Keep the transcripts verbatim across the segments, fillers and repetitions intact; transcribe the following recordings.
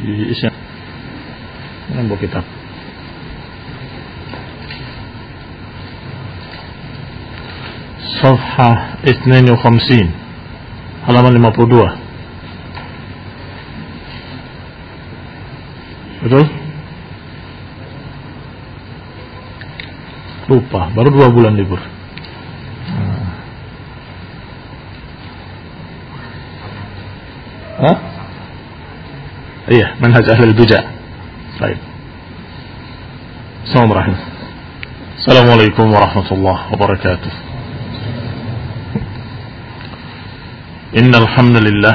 Isya. Nambah kitab. Safhah اثنين وخمسين halaman lima puluh dua. Betul? Lupa, baru dua bulan libur. Hah? Iya, manhaj ahlul bid'ah. Baik. Assalamualaikum. Assalamualaikum warahmatullahi wabarakatuh. Innal hamdalillah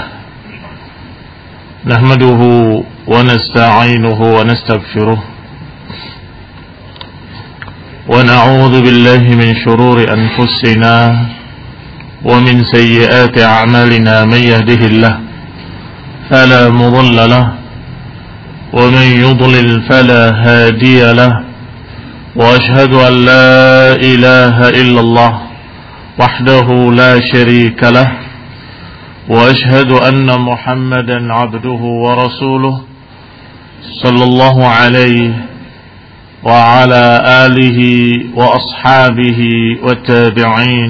nahmaduhu wa nasta'inuhu wa nastaghfiruh wa na'udzu billahi min shururi anfusina wa min sayyiati a'malina man yahdihillahu فلا مضل له ومن يضلل فلا هادي له وأشهد أن لا إله إلا الله وحده لا شريك له وأشهد أن محمدا عبده ورسوله صلى الله عليه وعلى آله وأصحابه والتابعين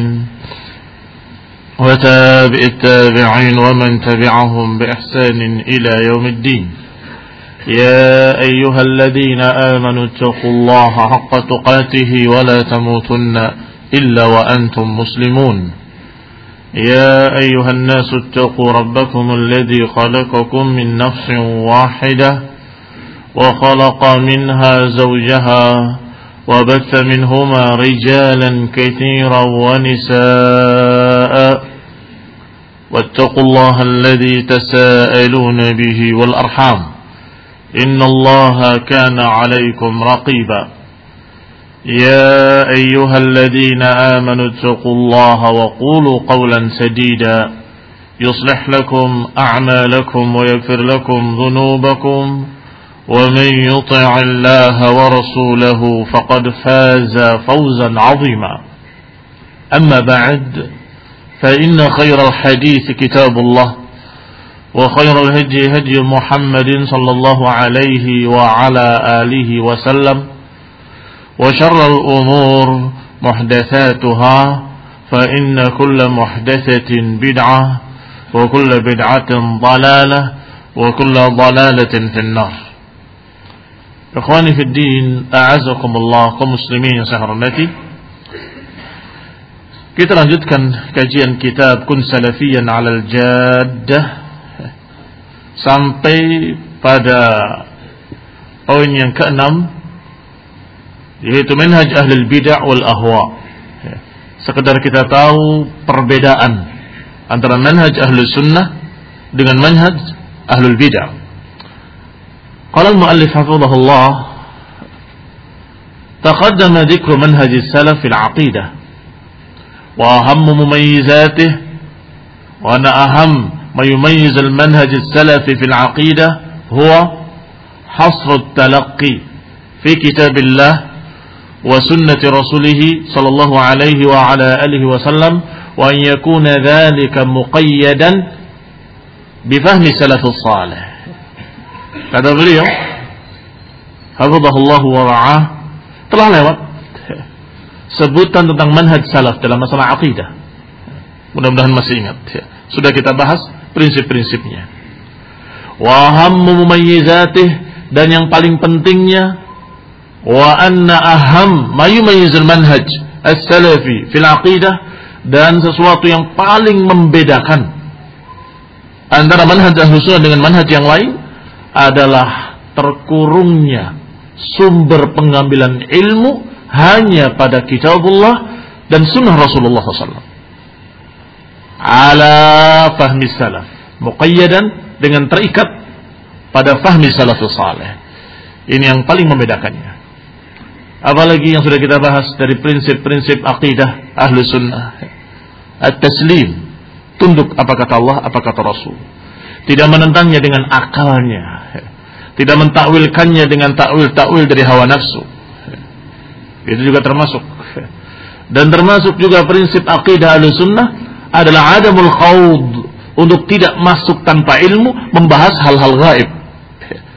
وتابع التابعين ومن تبعهم بإحسان إلى يوم الدين. يا أيها الذين آمنوا اتقوا الله حق تقاته ولا تموتن إلا وأنتم مسلمون. يا أيها الناس اتقوا ربكم الذي خلقكم من نفس واحدة وخلق منها زوجها وبث منهما رجالا كثيرا ونساء واتقوا الله الذي تساءلون به والأرحام إن الله كان عليكم رقيبا. يا أيها الذين آمنوا اتقوا الله وقولوا قولا سديدا يصلح لكم أعمالكم ويغفر لكم ذنوبكم ومن يطع الله ورسوله فقد فاز فوزا عظيما. أما بعد فإن خير الحديث كتاب الله وخير الهدي هدي محمد صلى الله عليه وعلى آله وسلم وشر الأمور محدثاتها فإن كل محدثة بدعة وكل بدعة ضلالة وكل ضلالة في النار. Ikhwani fi din, a'azakumullah, kaum muslimin yang saya hormati. Kita lanjutkan kajian kitab Kun Salafiyan 'alal Jaddah sampai pada poin yang keenam, yaitu manhaj ahlul bid'ah wal ahwa. Sekedar kita tahu perbedaan antara manhaj ahlus sunnah dengan manhaj ahlul bid'ah. قال المؤلف حفظه الله تقدم ذكر منهج السلف في العقيدة وأهم مميزاته وأن أهم ما يميز المنهج السلفي في العقيدة هو حصر التلقي في كتاب الله وسنة رسوله صلى الله عليه وعلى آله وسلم وأن يكون ذلك مقيدا بفهم السلف الصالح. Kata beliau, hafizahullah wa ra'ah, telah lewat sebutan tentang manhaj salaf dalam masalah akidah. Mudah-mudahan masih ingat. Sudah kita bahas prinsip-prinsipnya. Wa ahammu mumayyizatih, dan yang paling pentingnya, wa anna aham ma yumayyizul manhaj as-salafi fil aqidah, dan sesuatu yang paling membedakan antara manhaj ahlus sunnah dengan manhaj yang lain adalah terkurungnya sumber pengambilan ilmu hanya pada kitabullah dan sunnah Rasulullah sallallahu alaihi wasallam ala fahmi salaf, muqayyadan, dengan terikat pada fahmi salafus salih. Ini yang paling membedakannya. Apalagi yang sudah kita bahas dari prinsip-prinsip akidah ahlu sunnah, at-taslim, tunduk apa kata Allah, apa kata Rasul, tidak menentangnya dengan akalnya, tidak mentakwilkannya dengan takwil-takwil dari hawa nafsu. Itu juga termasuk. Dan termasuk juga prinsip akidah Ahlussunnah adalah adamul khawd, untuk tidak masuk tanpa ilmu membahas hal-hal gaib.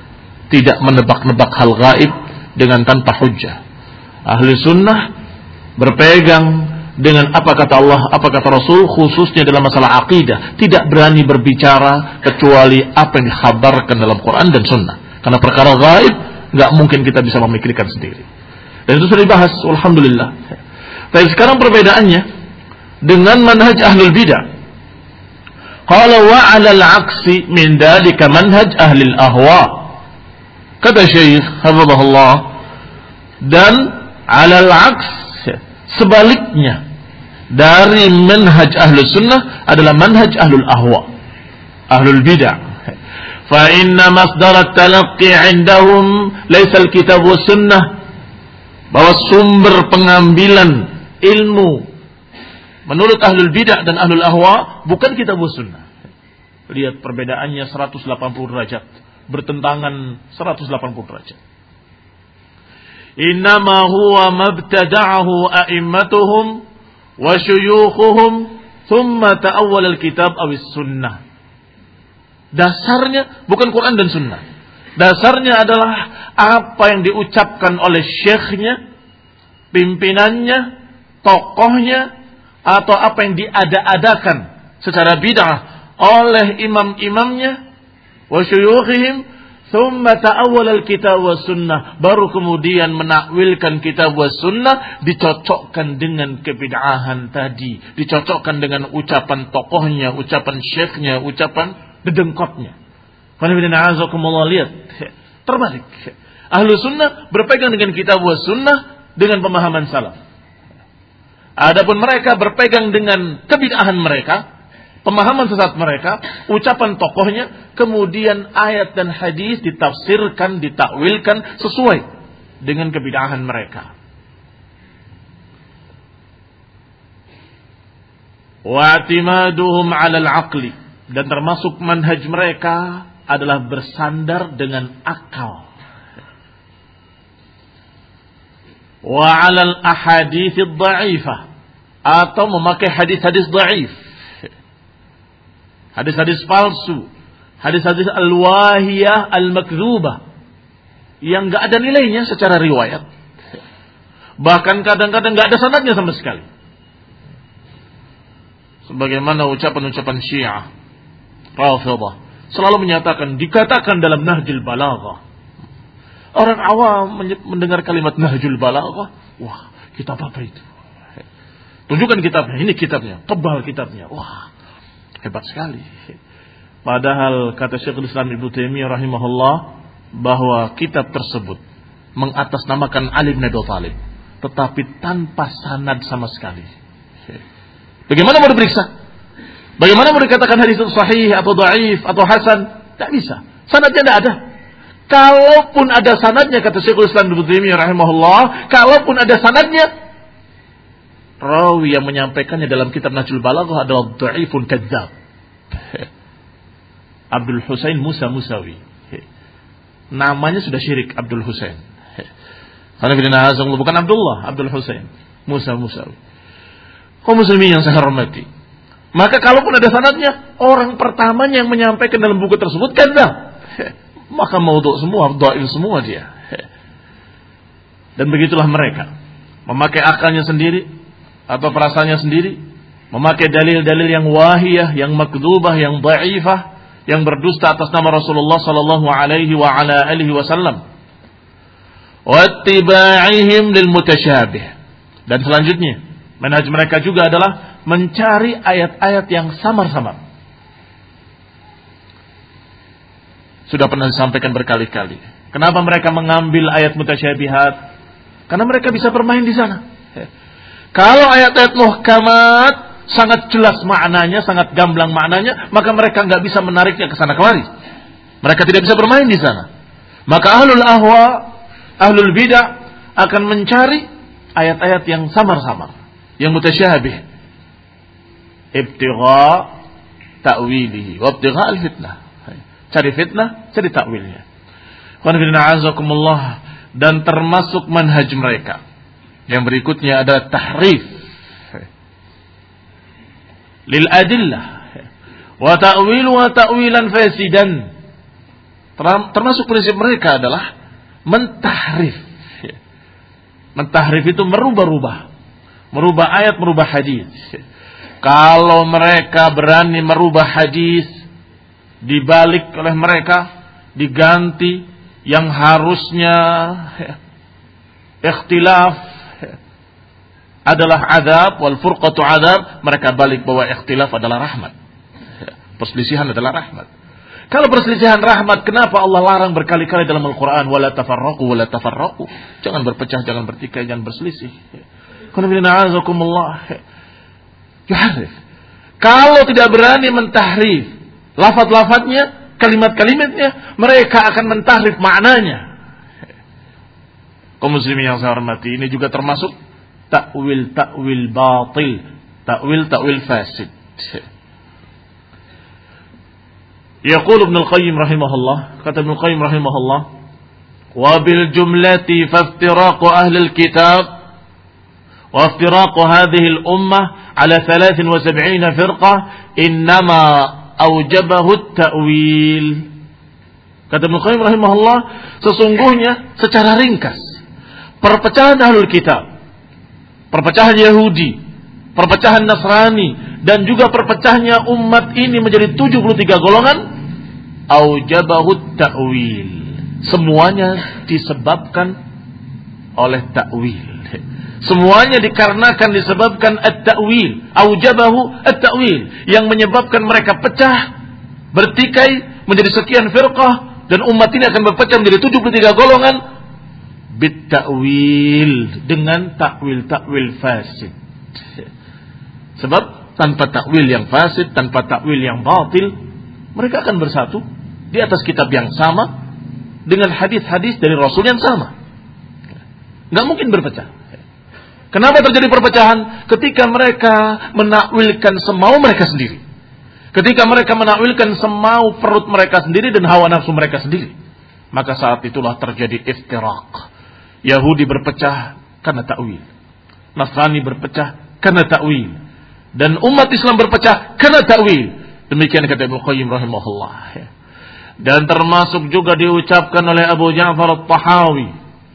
tidak menebak-nebak hal gaib dengan tanpa hujjah. Ahli sunnah berpegang dengan apa kata Allah, apa kata Rasul, khususnya dalam masalah akidah. Tidak berani berbicara kecuali apa yang dikhabarkan dalam Quran dan Sunnah. Karena perkara gaib nggak mungkin kita bisa memikirkan sendiri. Dan itu sudah dibahas, alhamdulillah. Tapi sekarang perbedaannya dengan manhaj ahlul bidah. Qala wa 'ala al-'aksi min dalika manhaj ahli al-ahwa. Kata Syekh hafizahullah, dan 'ala al-'aks, sebaliknya dari manhaj ahlus sunnah adalah manhaj ahlul ahwa, ahlul bidah. Fa inna masdar at-talaqqi 'indahum laysa al-kitab was sunnah, bahwa sumber pengambilan ilmu menurut ahlul bidah dan ahlul ahwa bukan kitab was sunnah. Lihat perbedaannya seratus delapan puluh derajat, bertentangan seratus delapan puluh derajat. Innama huwa mabtada'ahu a'immatuhum wa syuyukhuhum thumma ta'awwal al-kitab awis sunnah. Dasarnya bukan Quran dan sunnah. Dasarnya adalah apa yang diucapkan oleh syekhnya, pimpinannya, tokohnya, atau apa yang diada-adakan secara bid'ah oleh imam-imamnya, wa syuyukhihim, thumma ta'awwal al-kitab was sunnah, baru kemudian menakwilkan kitab was sunnah, dicocokkan dengan kebid'ahan tadi, dicocokkan dengan ucapan tokohnya, ucapan syekhnya, ucapan dedengkotnya. Lihat, terbalik. Ahlu sunnah berpegang dengan kitab was sunnah dengan pemahaman salaf. Adapun mereka berpegang dengan kebid'ahan mereka, pemahaman sesat mereka, ucapan tokohnya, kemudian ayat dan hadis ditafsirkan, ditakwilkan sesuai dengan kebid'ahan mereka. Wa'timaduhum 'alal 'aqli, dan termasuk manhaj mereka adalah bersandar dengan akal. Wa 'alal ahadits dha'ifah, atau memakai hadis-hadis dhaif. Hadis-hadis palsu, hadis-hadis al-wahiyah al-makdzubah yang enggak ada nilainya secara riwayat. Bahkan kadang-kadang enggak ada sanadnya sama sekali. Sebagaimana ucapan-ucapan Syiah, Rafidhah, selalu menyatakan, dikatakan dalam Nahjul Balaghah. Orang awam mendengar kalimat Nahjul Balaghah, wah, kitab apa itu? Tunjukkan kitabnya, ini kitabnya, tebal kitabnya. Wah, hebat sekali. Padahal kata Syekhul Islam Ibnu Taimiyah rahimahullah bahwa kitab tersebut mengatasnamakan Ali bin Abi Thalib, tetapi tanpa sanad sama sekali. Bagaimana mau diperiksa? Bagaimana mau dikatakan hadis itu sahih atau dhaif atau hasan? Tidak bisa. Sanadnya tidak ada. Kalaupun ada sanadnya, kata Syekhul Islam Ibnu Taimiyah rahimahullah, kalaupun ada sanadnya, rawi yang menyampaikannya dalam kitab Nahjul Balaghah adalah dhaifun kadzdzab. Abdul Husain Musa Musawi. Namanya sudah syirik, Abdul Husain. Bukan Abdullah, Abdul Husain Musa Musawi. Kaum muslimin yang saya hormati, maka kalaupun ada sanadnya, orang pertamanya yang menyampaikan dalam buku tersebut kadzdzab, maka maudhu semua, dhaif semua dia. Dan begitulah mereka, memakai akalnya sendiri atau perasaannya sendiri, memakai dalil-dalil yang wahiyah, yang makdzubah, yang dhaifah, yang berdusta atas nama Rasulullah sallallahu alaihi wa ala alihi wasallam. Wattiba'ihim lil mutasyabih. Dan selanjutnya, manhaj mereka juga adalah mencari ayat-ayat yang samar-samar. Sudah pernah disampaikan berkali-kali. Kenapa mereka mengambil ayat mutasyabihat? Karena mereka bisa bermain di sana. Kalau ayat-ayat muhkamat sangat jelas maknanya, sangat gamblang maknanya, maka mereka nggak bisa menariknya ke sana kemari. Mereka tidak bisa bermain di sana. Maka ahlul ahwa, ahlul bidah akan mencari ayat-ayat yang samar-samar, yang mutasyabih. Ibtigha ta'wilihi wa ibtigha al-fitnah. Cari fitnah, cari ta'wilnya. Dan termasuk manhaj mereka yang berikutnya adalah tahrif lil adillah wa ta'wil wa ta'wilan fasidan. Termasuk prinsip mereka adalah mentahrif. Mentahrif itu merubah-rubah. Merubah ayat, merubah hadis. Kalau mereka berani merubah hadis, dibalik oleh mereka, diganti yang harusnya ikhtilaf adalah adab, wal furqatu adab, mereka balik bahwa ikhtilaf adalah rahmat. Perselisihan adalah rahmat. Kalau perselisihan rahmat, kenapa Allah larang berkali-kali dalam Al-Quran, wala tafarraqu wala tafarraqu, jangan berpecah, jangan bertikai, jangan berselisih. Yuharrif. Kalau tidak berani mentahrif lafaz-lafaznya, kalimat-kalimatnya, mereka akan mentahrif maknanya. Kaum muslimin yang saya hormati, ini juga termasuk takwil takwil batil, takwil takwil fasid. Yaqul Ibnu Al-Qayyim rahimahullah, kata Ibnu Al-Qayyim rahimahullah, wa bil jumlati faftiraqu ahli al-kitab wa iftiraqu hadhihi al-ummah ala thalathin wa sab'ina firqah innama awjabahu at-ta'wil. Kata Ibnu Al-Qayyim rahimahullah, sesungguhnya secara ringkas perpecahan ahlul kitab, perpecahan Yahudi, perpecahan Nasrani, dan juga perpecahannya umat ini menjadi tujuh puluh tiga golongan, aujabahut ta'wil. Semuanya disebabkan oleh ta'wil. Semuanya dikarenakan disebabkan at-ta'wil. Aujabahu at-ta'wil. Yang menyebabkan mereka pecah, bertikai, menjadi sekian firqah, dan umat ini akan berpecah menjadi tujuh puluh tiga golongan, bit-ta'wil, dengan ta'wil-ta'wil fasid. Sebab tanpa takwil yang fasid, tanpa takwil yang batil, mereka akan bersatu di atas kitab yang sama dengan hadis-hadis dari Rasul yang sama. Nggak mungkin berpecah. Kenapa terjadi perpecahan? Ketika mereka menakwilkan semau mereka sendiri. Ketika mereka menakwilkan semau perut mereka sendiri dan hawa nafsu mereka sendiri. Maka saat itulah terjadi iftiraq. Yahudi berpecah karena takwil. Nasrani berpecah karena takwil. Dan umat Islam berpecah karena ta'wil. Demikian kata Ibnu Qayyim rahimahullah. Dan termasuk juga diucapkan oleh Abu Ja'far At-Tahawi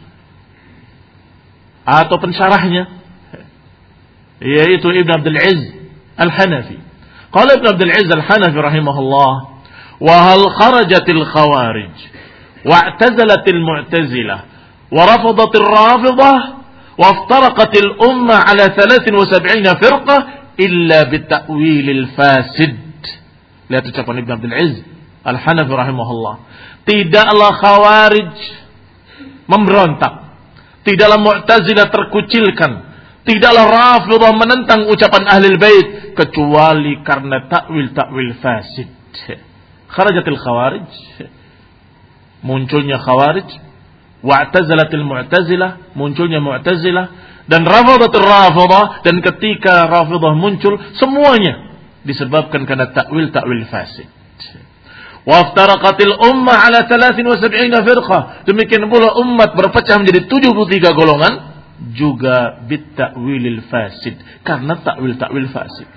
atau pensyarahnya, yaitu Ibn Abdul Izz Al-Hanafi. Qala Ibn Abdul Izz Al-Hanafi rahimahullah, wa hal kharajatil khawarij wa'tazalatil mu'tazilah wa rafadatil rafidah wa iftaraqatil ummah ala thalathin wa sab'ina firqah illa bita'wilil fasid. Lihat ucapan Ibn Abdul Izz Al-Hanafi rahimahullah. Tidaklah Khawarij memberontak, tidaklah Mu'tazilah terkucilkan, tidaklah Rafidah menentang ucapan Ahlul Bait kecuali karena takwil-takwil fasid. Kharajatil Khawarij, munculnya Khawarij, wa'tazalatil Mu'tazilah, munculnya Mu'tazilah, dan Rafadatul Rafidah, dan ketika Rafidah muncul semuanya disebabkan karena takwil-takwil fasid. Wa iftaraqatil ummah ala thalathin wa sab'ina firqah. Demikian pula umat berpecah menjadi tujuh puluh tiga golongan juga bit-ta'wilil fasid, karena takwil-takwil fasid.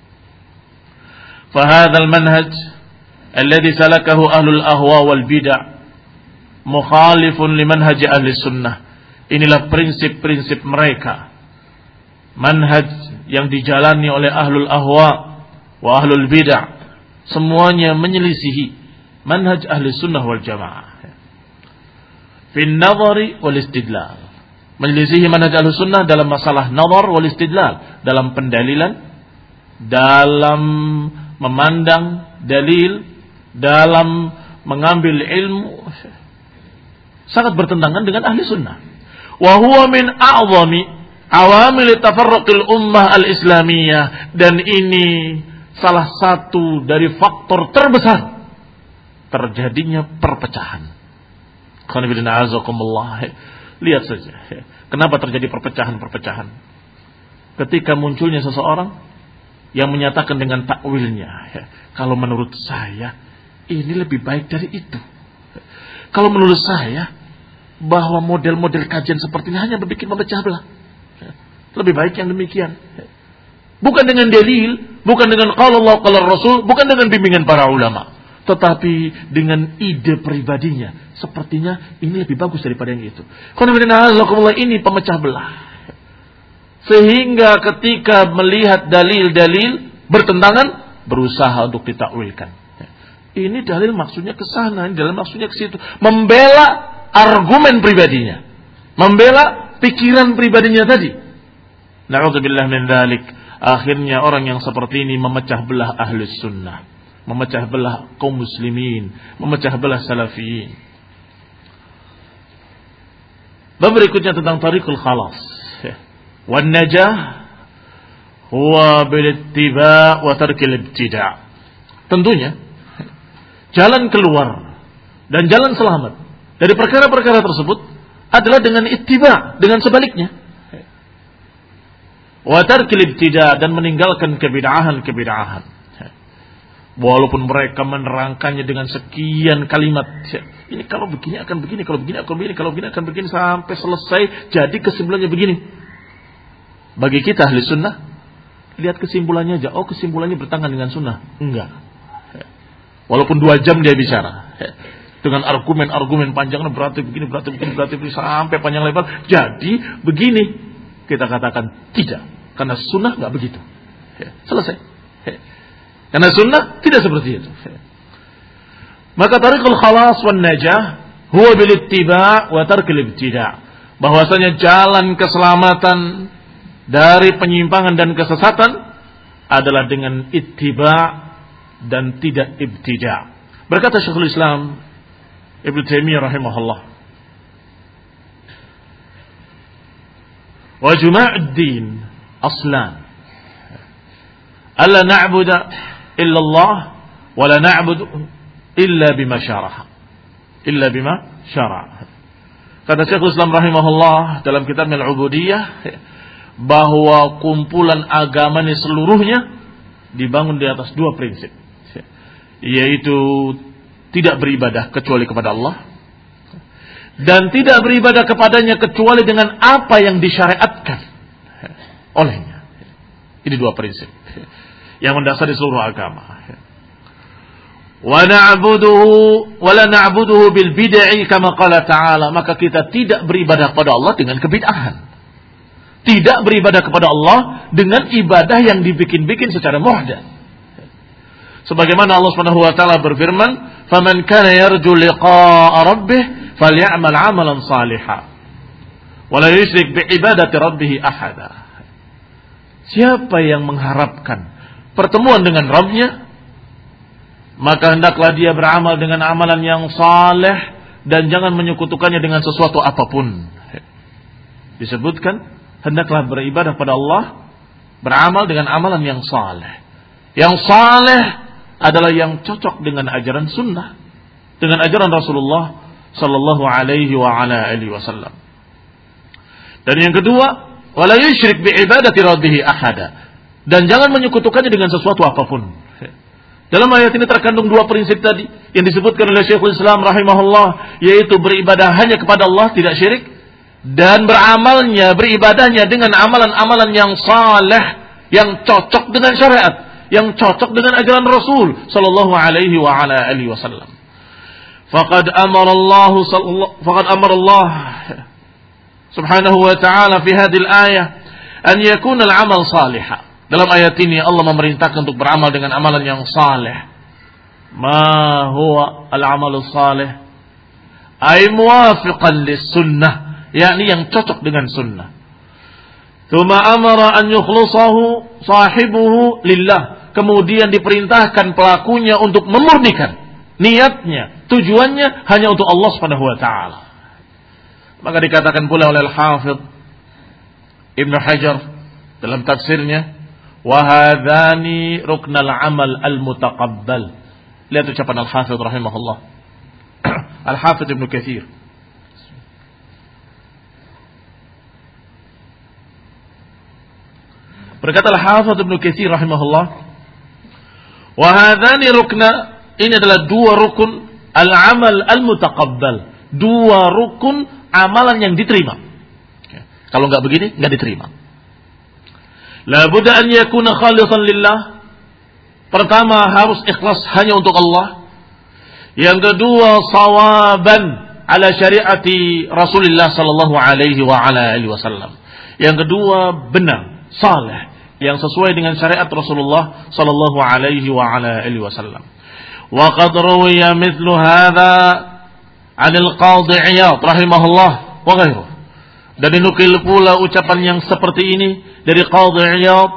Fa hadzal manhaj alladhi salakahu ahlul ahwa wal bid'ah mukhalifun limanhaj ahli sunnah. Inilah prinsip-prinsip mereka, manhaj yang dijalani oleh ahlul ahwa wa ahlul bid'ah, semuanya menyelisihi manhaj ahli sunnah wal jamaah fi an-nadhari wal istidlal. Menyelisihi manhaj ahli sunnah dalam masalah nazar wal istidlal, dalam pendalilan, dalam memandang dalil, dalam mengambil ilmu, sangat bertentangan dengan ahli sunnah. Wa huwa min a'zami awamil tafarruqil ummah al-islamiyah, dan ini salah satu dari faktor terbesar terjadinya perpecahan. Lihat saja kenapa terjadi perpecahan-perpecahan. Ketika munculnya seseorang yang menyatakan dengan takwilnya, kalau menurut saya ini lebih baik dari itu. Kalau menurut saya bahwa model-model kajian seperti ini hanya berbikin memecah belah. Lebih baik yang demikian. Bukan dengan dalil, bukan dengan qala Allah qala Rasul, bukan dengan bimbingan para ulama, tetapi dengan ide pribadinya, sepertinya ini lebih bagus daripada yang itu. Ini pemecah belah. Sehingga ketika melihat dalil-dalil bertentangan, berusaha untuk ditakwilkan. Ini dalil maksudnya ke sana, ini dalil maksudnya ke situ. Membela argumen pribadinya, membela pikiran pribadinya tadi. Na'udzubillah min dzalik. Akhirnya orang yang seperti ini memecah belah ahlus sunnah, memecah belah kaum muslimin, memecah belah salafiyin. Bab berikutnya tentang tariqul khalas. Wan najah huwa bil ittiba' wa tarkil ibtida'. Tentunya jalan keluar dan jalan selamat dari perkara-perkara tersebut adalah dengan ittiba', dengan sebaliknya. Wa tarkil ibtida', dan meninggalkan kebid'ahan-kebid'ahan. Walaupun mereka menerangkannya dengan sekian kalimat, ini kalau begini akan begini, kalau begini akan begini, kalau begini akan begini, sampai selesai jadi kesimpulannya begini. Bagi kita ahli sunnah, lihat kesimpulannya aja. Oh, kesimpulannya bertentangan dengan sunnah. Enggak. Walaupun dua jam dia bicara dengan argumen-argumen panjangnya, berarti begini, berarti begini, berarti begini, sampai panjang lebar. Jadi begini, kita katakan tidak, karena sunnah enggak begitu. Selesai. Karena sunnah tidak seperti itu. Maka tariqul khalas wan najah huwa bil ittiba' wa tarkil ibtida'. Bahwasanya jalan keselamatan dari penyimpangan dan kesesatan adalah dengan ittiba' dan tidak ibtida'. Berkata Syekhul Islam Ibnu Taimiyah rahimahullah, wa juma'ud din aslan alla na'budu illa Allah wa la na'budu illa bima syara'a illa bima syara'a. Kata Syekhul Islam rahimahullah dalam kitab Al-Ubudiyah, bahwa kumpulan agama ini seluruhnya dibangun di atas dua prinsip, yaitu tidak beribadah kecuali kepada Allah dan tidak beribadah kepadanya kecuali dengan apa yang disyariatkan olehnya. Ini dua prinsip yang mendasari seluruh agama. Wa na'buduhu wa la na'buduhu bil bid'i kama qala ta'ala. Maka kita tidak beribadah kepada Allah dengan kebid'ahan. Tidak beribadah kepada Allah dengan ibadah yang dibikin-bikin secara muhdath. Sebagaimana Allah Subhanahu wa taala berfirman, "Faman kana yarju liqa'a rabbih falyamal 'amalan shalihan wa la yusyrik bi ibadati rabbih ahada." Siapa yang mengharapkan pertemuan dengan Rabb-Nya, maka hendaklah dia beramal dengan amalan yang saleh dan jangan menyekutukannya dengan sesuatu apapun. Disebutkan hendaklah beribadah pada Allah, beramal dengan amalan yang saleh. Yang saleh adalah yang cocok dengan ajaran sunnah, dengan ajaran Rasulullah sallallahu alaihi wa ala alihi wasallam. Dan yang kedua, wala yusyrik bi ibadati rabbih ahada, dan jangan menyekutukannya dengan sesuatu apapun. Dalam ayat ini terkandung dua prinsip tadi yang disebutkan oleh Syekhul Islam rahimahullah, yaitu beribadah hanya kepada Allah, tidak syirik, dan beramalnya, beribadahnya dengan amalan-amalan yang saleh, yang cocok dengan syariat, yang cocok dengan ajaran Rasul sallallahu alaihi wa ala alihi wasallam. Faqad amara Allah faqad amara Allah subhanahu wa ta'ala fi hadhihi al-ayah an yakuna al-amal salihan. Dalam ayat ini Allah memerintahkan untuk beramal dengan amalan yang saleh. Ma huwa al-amalu salih? Ay muwafiqan lis-sunnah, yakni yang cocok dengan sunnah. Tsumma amara an yukhlisahu sahibuhu lillah. Kemudian diperintahkan pelakunya untuk memurnikan niatnya, tujuannya hanya untuk Allah Subhanahu wa taala. Maka dikatakan pula oleh Al-Hafidh Ibnu Hajar dalam tafsirnya, wa hadzani ruknal amal al-mutaqabbal. Lihat ucapan Al-Hafidh rahimahullah. Al-Hafidh Ibnu Katsir. Berkata Al-Hafidh Ibnu Katsir rahimahullah, wa hadzani rukna, ini adalah dua rukun al-amal al-mutaqabbal, dua rukun amalan yang diterima. Kalau enggak begini, enggak diterima. La budda an yakuna khalisan lillah. Pertama harus ikhlas hanya untuk Allah. Yang kedua, sawaban ala syariati Rasulullah sallallahu alaihi wa ala alihi wasallam. Yang kedua, benar, saleh, yang sesuai dengan syariat Rasulullah sallallahu alaihi wa ala alihi wasallam. Wa qad ruwiya mithlu hadza 'anil Qadhi Iyad rahimahullah wa ghairuh. Dan dinukil pula ucapan yang seperti ini dari Qadhi Iyad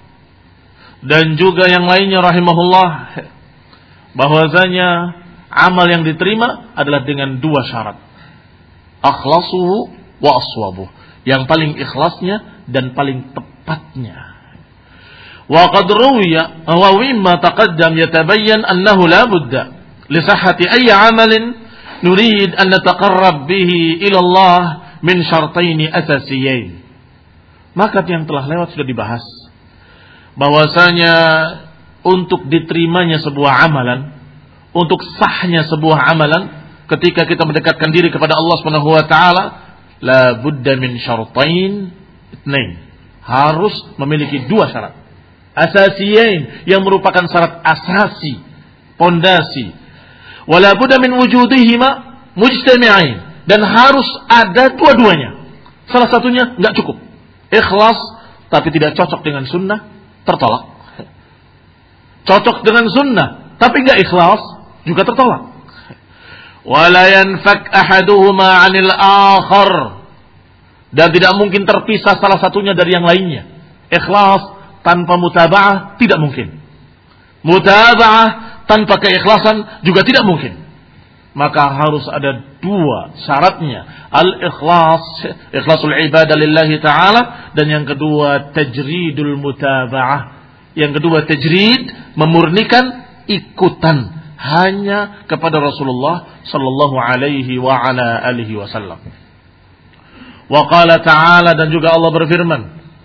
dan juga yang lainnya rahimahullah, bahwasanya amal yang diterima adalah dengan dua syarat. Akhlasuhu wa aswabuh. Yang paling ikhlasnya dan paling tepatnya. Wa qad ruwiya wa mimma taqaddam yatabayyan annahu la budda li sihhati ayyi 'amalin nurid an nataqarrab bihi ila Allah min syartaini asasiyain. Maka yang telah lewat sudah dibahas bahwasanya untuk diterimanya sebuah amalan, untuk sahnya sebuah amalan ketika kita mendekatkan diri kepada Allah Subhanahu wa taala, la budda min syartain itsnain. Harus memiliki dua syarat asasiyain yang merupakan syarat asasi, pondasi. Wala budda min wujudihima mujtami'ain, dan harus ada dua-duanya. Salah satunya enggak cukup. Ikhlas tapi tidak cocok dengan sunnah, tertolak. Cocok dengan sunnah tapi enggak ikhlas, juga tertolak. Wala yanfak ahaduhuma 'anil akhar, dan tidak mungkin terpisah salah satunya dari yang lainnya. Ikhlas tanpa mutaba'ah tidak mungkin. Mutaba'ah tanpa keikhlasan juga tidak mungkin. Maka harus ada dua syaratnya. Al-ikhlas, ikhlasul ibadah lillahi ta'ala, dan yang kedua tajridul mutaba'ah. Yang kedua tajrid, memurnikan ikutan hanya kepada Rasulullah sallallahu alaihi wa ala alihi wasallam. Wa qala ta'ala, dan juga Allah berfirman,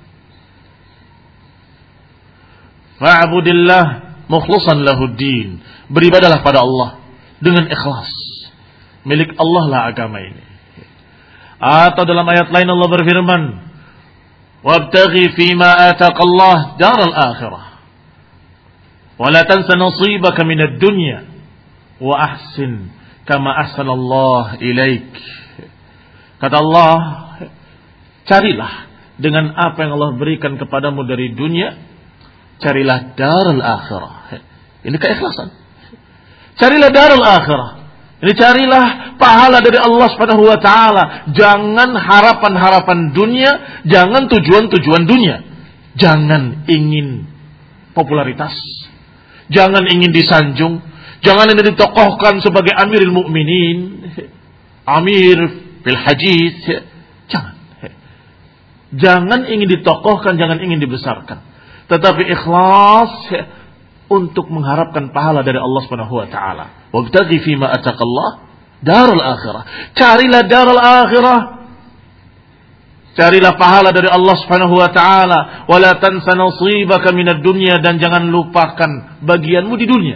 fa'budillah mukhlishan lahuddin. Beribadalah pada Allah dengan ikhlas. Milik Allah lah agama ini. Atau dalam ayat lain Allah berfirman, wabtaghi fima ataqallah daral akhirah wa la tansa nasibaka minad dunya wa ahsin kama ahsanallahu ilaik. Kata Allah, carilah dengan apa yang Allah berikan kepadamu dari dunia, carilah darul akhirah. Ini keikhlasan. Carilah darul akhirah. Ini carilah pahala dari Allah Subhanahu wa taala. Jangan harapan-harapan dunia, jangan tujuan-tujuan dunia. Jangan ingin popularitas. Jangan ingin disanjung, jangan ingin ditokohkan sebagai Amirul Mukminin, Amir fil hadis. Jangan. Jangan ingin ditokohkan, jangan ingin dibesarkan. Tetapi ikhlas untuk mengharapkan pahala dari Allah Subhanahu wa taala. Wabtaghi fima ataqallah darul akhirah. Carilah darul akhirah. Carilah pahala dari Allah Subhanahu wa taala. Wala tansa nasibaka minad dunya, dan jangan lupakan bagianmu di dunia.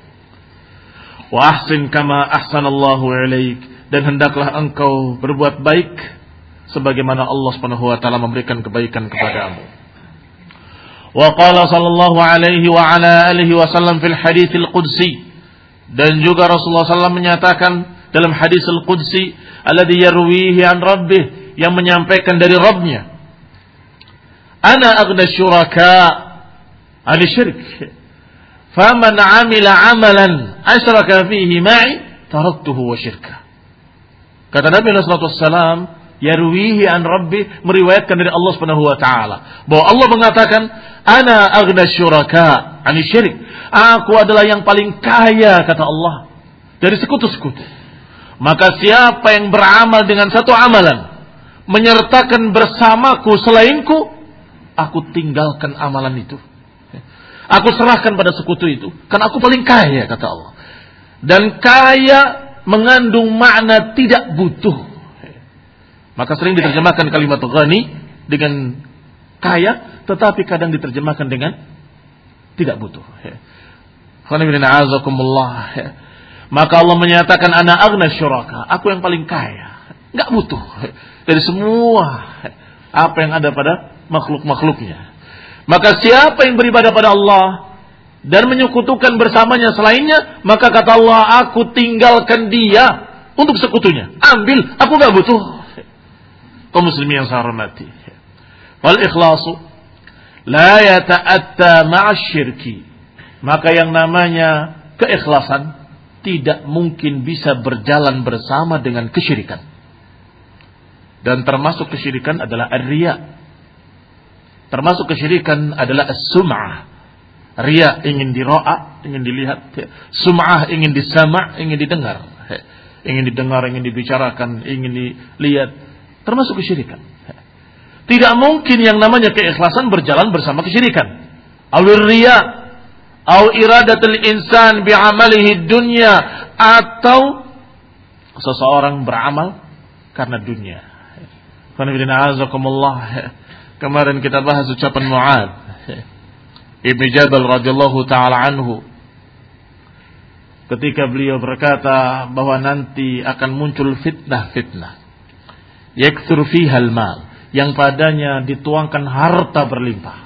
Wa ahsin kama ahsanallahu ilaik, dan hendaklah engkau berbuat baik sebagaimana Allah Subhanahu wa taala memberikan kebaikan kepadamu. Wa qala sallallahu alaihi wa ala alihi wasallam fil haditsil qudsi, dan juga Rasulullah sallallahu alaihi wasallam menyatakan dalam hadis al-qudsi alladhi yarwihi an rabbih, yang menyampaikan dari Rabbnya, ana aghna syuraka an syirk faman amila amalan asyraka fihi ma'i taraktuhu wa syirka. Kata Nabi sallallahu alaihi wasallam, yarwihi an rabbi, meriwayatkan dari Allah Subhanahu wa taala, bahwa Allah mengatakan, ana aghna syuraka an syirik, aku adalah yang paling kaya, kata Allah, dari sekutu-sekutu. Maka siapa yang beramal dengan satu amalan menyertakan bersamaku selainku, aku tinggalkan amalan itu. Aku serahkan pada sekutu itu, karena aku paling kaya, kata Allah. Dan kaya mengandung makna tidak butuh. Maka sering diterjemahkan kalimat ghani dengan kaya, tetapi kadang diterjemahkan dengan tidak butuh. Maka Allah menyatakan, ana aghna syuraka, aku yang paling kaya, enggak butuh dari semua apa yang ada pada makhluk-makhluknya. Maka siapa yang beribadah pada Allah dan menyekutukan bersamanya selainnya, maka kata Allah, aku tinggalkan dia untuk sekutunya. Ambil, aku gak butuh. Kaum muslimin yang saya hormati. Wal ikhlasu la yata'atta ma'asyirki. Maka yang namanya keikhlasan tidak mungkin bisa berjalan bersama dengan kesyirikan. Dan termasuk kesyirikan adalah ar-riya. Termasuk kesyirikan adalah as-sum'ah. Riya ingin diro'a, ingin dilihat. Sum'ah ingin disama', ingin didengar. Ingin didengar, ingin dibicarakan, ingin dilihat. Termasuk kesyirikan. Tidak mungkin yang namanya keikhlasan berjalan bersama kesyirikan. Awir riya, au iradatul insan bi'amalihi dunya, atau seseorang beramal karena dunia. Kemarin kita bahas ucapan Mu'adz Ibn Jabal radhiyallahu taala anhu ketika beliau berkata bahwa nanti akan muncul fitnah-fitnah yaktsur fiha al-mal, yang padanya dituangkan harta berlimpah.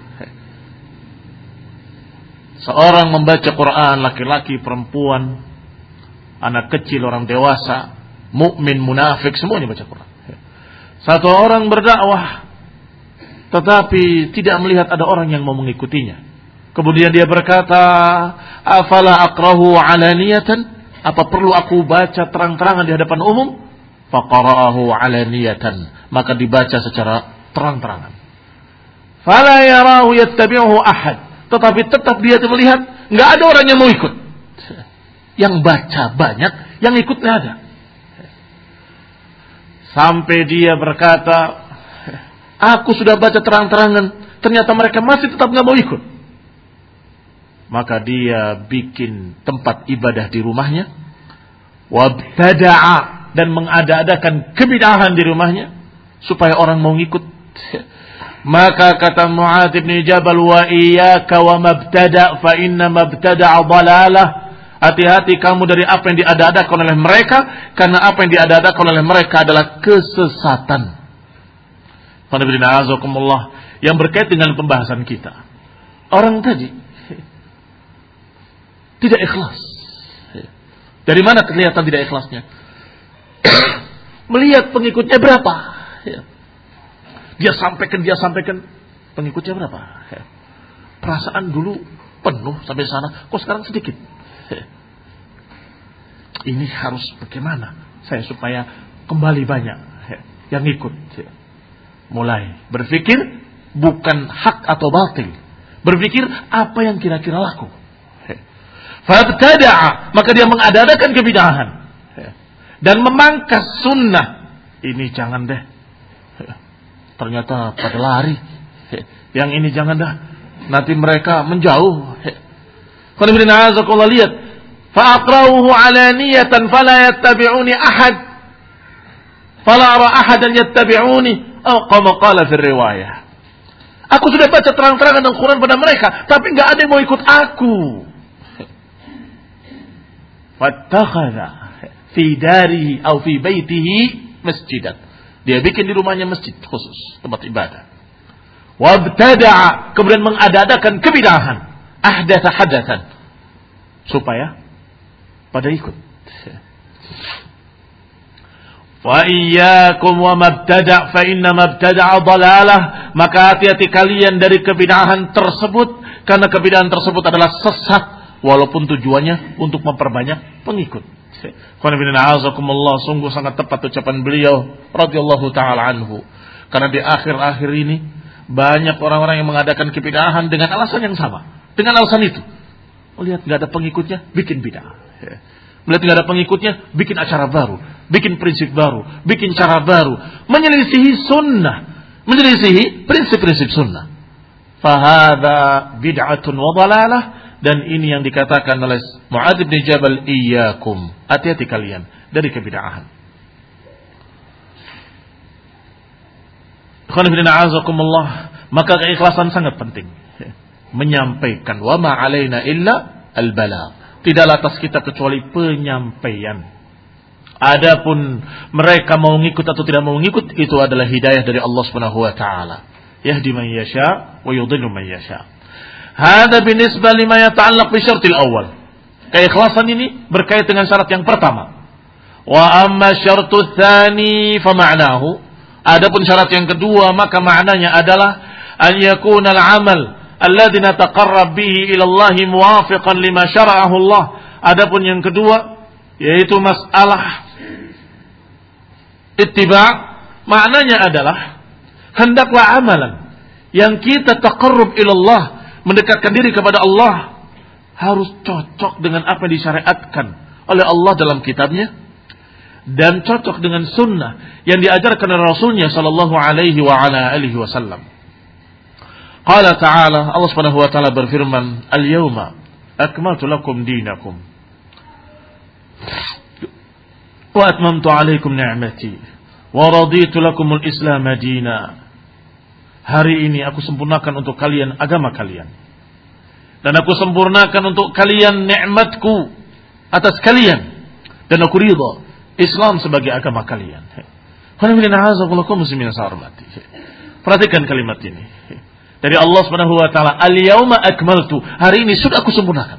Seorang membaca Quran, laki-laki, perempuan, anak kecil, orang dewasa, mukmin, munafik, semuanya baca Quran. Satu orang berdakwah, tetapi tidak melihat ada orang yang mau mengikutinya. Kemudian dia berkata, afala akrahu alaniyatan? Apa perlu aku baca terang-terangan di hadapan umum? Faqara'ahu alaniyatan. Maka dibaca secara terang-terangan. Fala yarahu yattabi'uhu ahad. Tetapi tetap dia melihat nggak ada orang yang mau ikut. Yang baca banyak, yang ikut nggak ada. Sampai dia berkata, aku sudah baca terang-terangan, ternyata mereka masih tetap nggak mau ikut. Maka dia bikin tempat ibadah di rumahnya, wabtada'a, dan mengada-adakan kebidahan di rumahnya supaya orang mau ikut. Maka kata Mu'adz bin Jabal, wa iyyaka wa mabtada' fa inna mabtada'a dhalalah. Hati-hati kamu dari apa yang diada-adakan oleh mereka, karena apa yang diada-adakan oleh mereka adalah kesesatan. Yang berkait dengan pembahasan kita, orang tadi tidak ikhlas. Dari mana kelihatan tidak ikhlasnya? Melihat pengikutnya berapa. Dia sampaikan, dia sampaikan, pengikutnya berapa? Perasaan dulu penuh sampai sana, kok sekarang sedikit. Ini harus bagaimana saya supaya kembali banyak yang ikut. Mulai berpikir bukan hak atau batil, berpikir apa yang kira-kira laku. Fabtada'a, maka dia mengadakan kebidahan dan memangkas sunnah. Ini jangan deh, ternyata pada lari. Yang ini jangan dah, nanti mereka menjauh. Kalau benar Allah lihat, fa'aqra'uhu alaniyatan fala yattabi'uni ahad, fala ara ahadan yattabi'uni, atau kama qala fi riwayah. Aku sudah baca terang-terangan Al-Quran pada mereka, tapi enggak ada yang mau ikut aku. Fattakhadha fi darihi aw fi baitihi masjidan. Dia bikin di rumahnya masjid khusus, tempat ibadah. Wabtada'a, kemudian mengada-adakan kebidahan, ahdatha hadatsan, supaya pada ikut. Wa iyyakum wa mabtada' fa inna mabtada'a dhalalah. Maka hati-hati kalian dari kebidahan tersebut, karena kebidahan tersebut adalah sesat, walaupun tujuannya untuk memperbanyak pengikut. Sungguh sangat tepat ucapan beliau radhiyallahu taala anhu. Karena di akhir-akhir ini banyak orang-orang yang mengadakan kebidahan dengan alasan yang sama, dengan alasan itu. Melihat nggak ada pengikutnya, bikin bidah. Melihat nggak ada pengikutnya, bikin acara baru, bikin prinsip baru, bikin cara baru, menyelisihi sunnah, menyelisihi prinsip-prinsip sunnah. Fahada bid'atun wa dhalalah. Dan ini yang dikatakan oleh Mu'adz bin Jabal, iyyakum, hati-hati kalian dari kebidahan. Maka keikhlasan sangat penting. Menyampaikan, wa ma alaina illa al-balagh. Tidaklah atas kita kecuali penyampaian. Adapun mereka mau ngikut atau tidak mau ngikut, itu adalah hidayah dari Allah Subhanahu wa taala. Yahdi man yasha wa yudhillu man yasha. Hada binisbah lima yata'allaq bi syartil awal. Keikhlasan ini berkait dengan syarat yang pertama. Wa amma syartu tsani fa ma'nahu. Adapun syarat yang kedua maka maknanya adalah an yakuna al-amal alladhi nataqarrab bihi ila Allah muwafiqan lima syara'ahu Allah. Adapun yang kedua yaitu masalah ittiba', maknanya adalah hendaklah amalan yang kita taqarrub ila Allah, mendekatkan diri kepada Allah, harus cocok dengan apa yang disyariatkan oleh Allah dalam kitabnya dan cocok dengan sunnah yang diajarkan oleh Rasulnya sallallahu alaihi wa ala alihi wasallam. Qala ta'ala, Allah Subhanahu wa taala berfirman, "Al-yauma akmaltu lakum dinakum wa atmamtu 'alaikum ni'mati wa raditu lakumul Islam madina." Hari ini aku sempurnakan untuk kalian agama kalian, dan aku sempurnakan untuk kalian nikmatku atas kalian, dan aku ridha Islam sebagai agama kalian. Perhatikan kalimat ini dari Allah Subhanahu wa taala, "Al-yauma akmaltu." Hari ini sudah aku sempurnakan.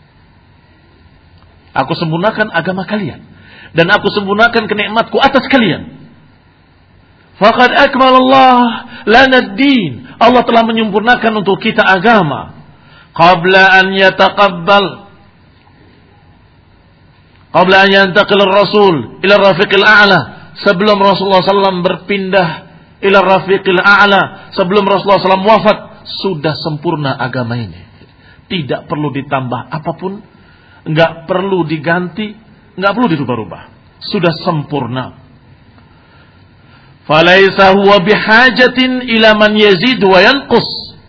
Aku sempurnakan agama kalian dan aku sempurnakan kenikmatku atas kalian. Faqad akmalallah lana ad-din. Allah telah menyempurnakan untuk kita agama. Qabla an yataqabbal Qabla an yantaqil ar-rasul ila ar-rafiqil a'la. Sebelum Rasulullah sallallahu alaihi wasallam berpindah ila ar-rafiqil a'la, sebelum Rasulullah sallallahu alaihi wasallam wafat, sudah sempurna agama ini. Tidak perlu ditambah apapun, enggak perlu diganti, enggak perlu dirubah-rubah. Sudah sempurna. Falaisa huwa bihajatin ila man yazid wa yanqus.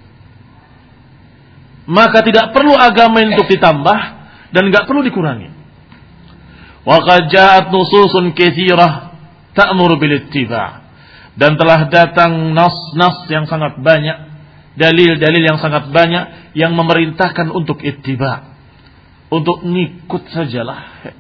Maka tidak perlu agama untuk ditambah dan enggak perlu dikurangi. Wa qad ja'at nususun katsirah ta'muru bil ittiba'. Dan telah datang nas-nas yang sangat banyak, dalil-dalil yang sangat banyak yang memerintahkan untuk ittiba', untuk ngikut sajalah.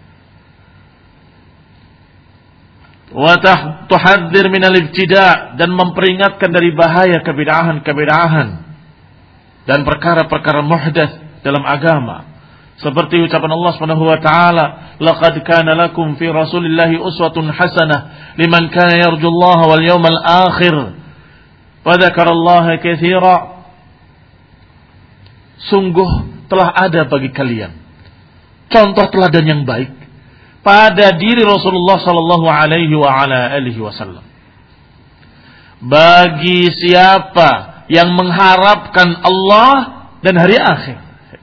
Wa tuhadzir minal ibtida', dan memperingatkan dari bahaya kebid'ahan-kebid'ahan dan perkara-perkara muhdats dalam agama, seperti ucapan Allah Subhanahu wa taala, "Laqad kana lakum fi Rasulillahi uswatun hasanah liman kana yarjullaha wal yawmal akhir wa dzakarallaha katsira." Sungguh telah ada bagi kalian contoh teladan yang baik pada diri Rasulullah sallallahu alaihi wa ala alihi wasallam, bagi siapa yang mengharapkan Allah dan hari akhir.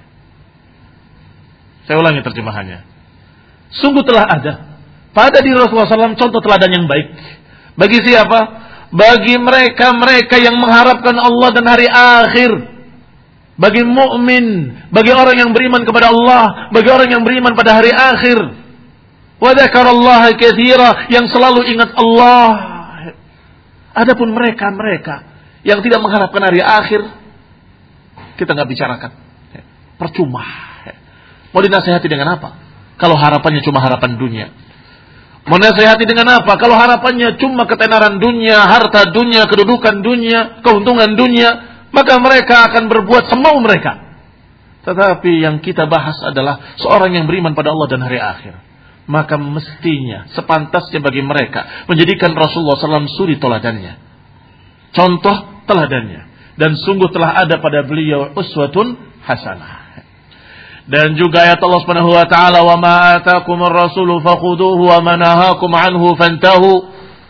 Saya ulangi terjemahannya. Sungguh telah ada pada diri Rasulullah sallallahu alaihi wasallam contoh teladan yang baik. Bagi siapa? Bagi mereka-mereka yang mengharapkan Allah dan hari akhir. Bagi mukmin, bagi orang yang beriman kepada Allah, bagi orang yang beriman pada hari akhir. Wa dzakarallaha katsira, yang selalu ingat Allah. Adapun mereka-mereka yang tidak mengharapkan hari akhir, kita enggak bicarakan. Percuma. Mau dinasihati dengan apa kalau harapannya cuma harapan dunia? Mau dinasihati dengan apa kalau harapannya cuma ketenaran dunia, harta dunia, kedudukan dunia, keuntungan dunia? Maka mereka akan berbuat semau mereka. Tetapi yang kita bahas adalah seorang yang beriman pada Allah dan hari akhir. Maka mestinya sepantasnya bagi mereka menjadikan Rasulullah sallallahu alaihi wasallam suri teladannya, contoh teladannya, dan sungguh telah ada pada beliau uswatun hasanah. Dan juga ayat Allah Subhanahu wa taala, "Wa ma ataakumur rasulu fakhuduhu wa ma nahakum anhu fantahu."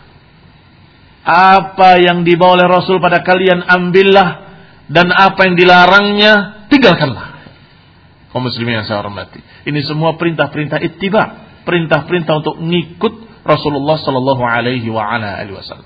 Apa yang dibawa oleh Rasul pada kalian ambillah, dan apa yang dilarangnya tinggalkanlah. Kaum muslimin yang saya hormati, ini semua perintah-perintah ittiba', perintah-perintah untuk ngikut Rasulullah sallallahu alaihi wa ala alihi wasallam.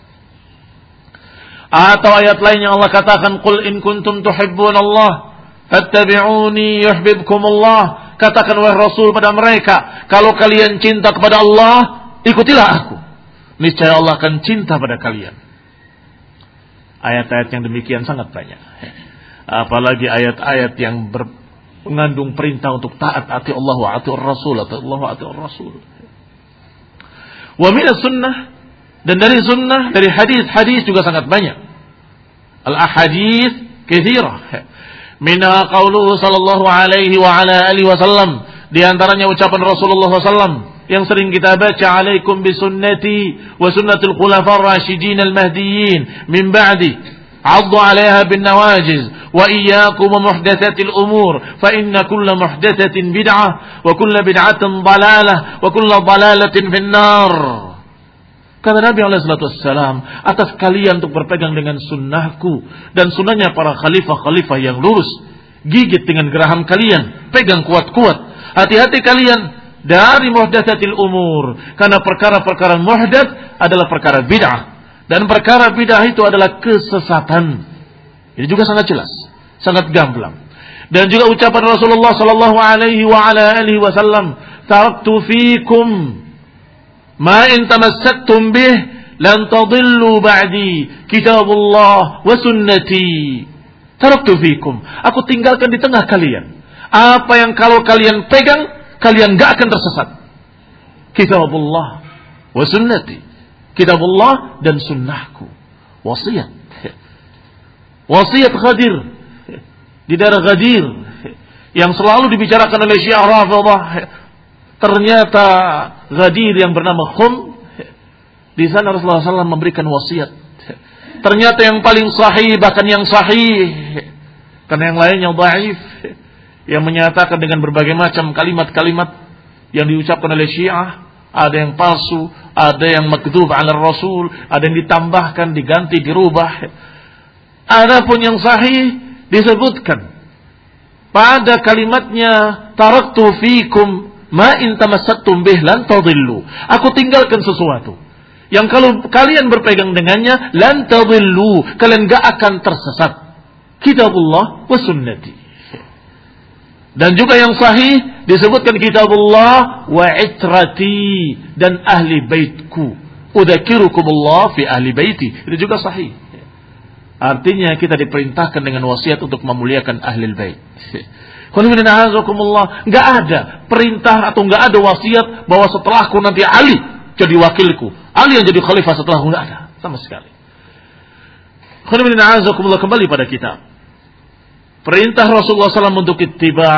Atau ayat lain yang Allah katakan, "Qul in kuntum tuhibbunallah fattabi'uni yuhibbukumullah." Katakan wahai Rasul pada mereka, kalau kalian cinta kepada Allah, ikutilah aku, niscaya Allah akan cinta pada kalian. Ayat-ayat yang demikian sangat banyak. Apalagi ayat-ayat yang ber mengandung perintah untuk taat, ati Allah wa ati Rasul, ati Allah wa ati Rasul. Wa min sunnah, dan dari sunnah, dari hadis-hadis juga sangat banyak. Al-ahadits katsirah. Minha qauluhu sallallahu alaihi wa ala alihi wasallam, di antaranya ucapan Rasulullah sallallahu alaihi wasallam yang sering kita baca, alaikum bisunnati wa sunnatul khulafar rasyidin al-mahdiyyin min ba'di, addu 'alaiha bin nawajiz wa iyyakum wa muhdatsatil umur fa inna kulla muhdatsatin bid'ah wa kulla bid'atin dhalalah wa kulla dhalalatin finnar. Kata Nabi alaihi salatu wassalam, atas kalian untuk berpegang dengan sunnahku dan sunnahnya para khalifah-khalifah yang lurus. Gigit dengan geraham kalian, pegang kuat-kuat. Hati-hati kalian dari muhdatsatil umur, karena perkara-perkara muhdats adalah perkara bid'ah, dan perkara bid'ah itu adalah kesesatan. Ini juga sangat jelas, sangat gamblang. Dan juga ucapan Rasulullah sallallahu alaihi wa ala alihi wasallam, taraktu fikum ma in tamassaktum bih lan tadillu ba'di kitabullah wa sunnati. Taraktu fikum, aku tinggalkan di tengah kalian apa yang kalau kalian pegang kalian enggak akan tersesat. Kitabullah wa sunnati, kitabullah dan sunnahku. Wasiat, wasiat Ghadir di daerah Ghadir yang selalu dibicarakan oleh Syiah Rafidhah. Ternyata Ghadir yang bernama Khum, di sana Rasulullah sallallahu alaihi wasallam memberikan wasiat. Ternyata yang paling sahih, bahkan yang sahih, karena yang lain yang dhaif, yang menyatakan dengan berbagai macam kalimat-kalimat yang diucapkan oleh Syiah, ada yang palsu, ada yang makdzub 'ala Rasul, ada yang ditambahkan, diganti, dirubah. Adapun yang sahih disebutkan pada kalimatnya, taraktu fikum ma in tamassaktum bih lan tadillu. Aku tinggalkan sesuatu yang kalau kalian berpegang dengannya lan tadillu, kalian enggak akan tersesat. Kitabullah wa sunnati. Dan juga yang sahih disebutkan kitabullah wa itrati, dan ahli baitku. Udzakirukumullah fi ahli baiti. Itu juga sahih. Artinya kita diperintahkan dengan wasiat untuk memuliakan ahli bait. Enggak ada perintah atau enggak ada wasiat bahwa setelahku nanti Ali jadi wakilku, Ali yang jadi khalifah setelahku, enggak ada sama sekali. Kembali pada kitab. Perintah Rasulullah sallallahu alaihi wasallam untuk ittiba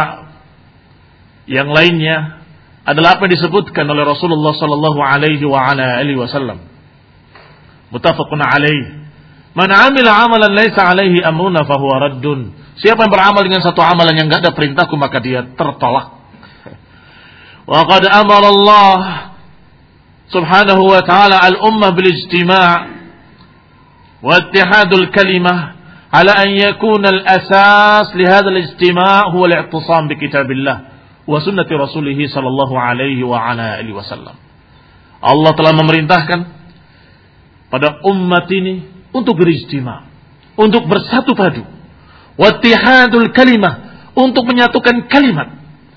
yang lainnya adalah apa yang disebutkan oleh Rasulullah sallallahu alaihi wa ala alihi wasallam. Muttafaqun alaihi. Man 'amila 'amalan laisa 'alaihi amruna fa huwa raddun. Siapa yang beramal dengan satu amalan yang enggak ada perintahku, maka dia tertolak. Wa qad amara Allah subhanahu wa ta'ala al-ummah bil ijtima' wa ittihadul kalimah ala an yakuna al-asas li hadha al-ijtima' huwa al-i'tisam bi kitabillah wa sunnati rasulih sallallahu alaihi wa ala alihi wasallam. Allah telah memerintahkan pada umat ini untuk berijtima', untuk bersatu padu, wattihadul kalimah, untuk menyatukan kalimat.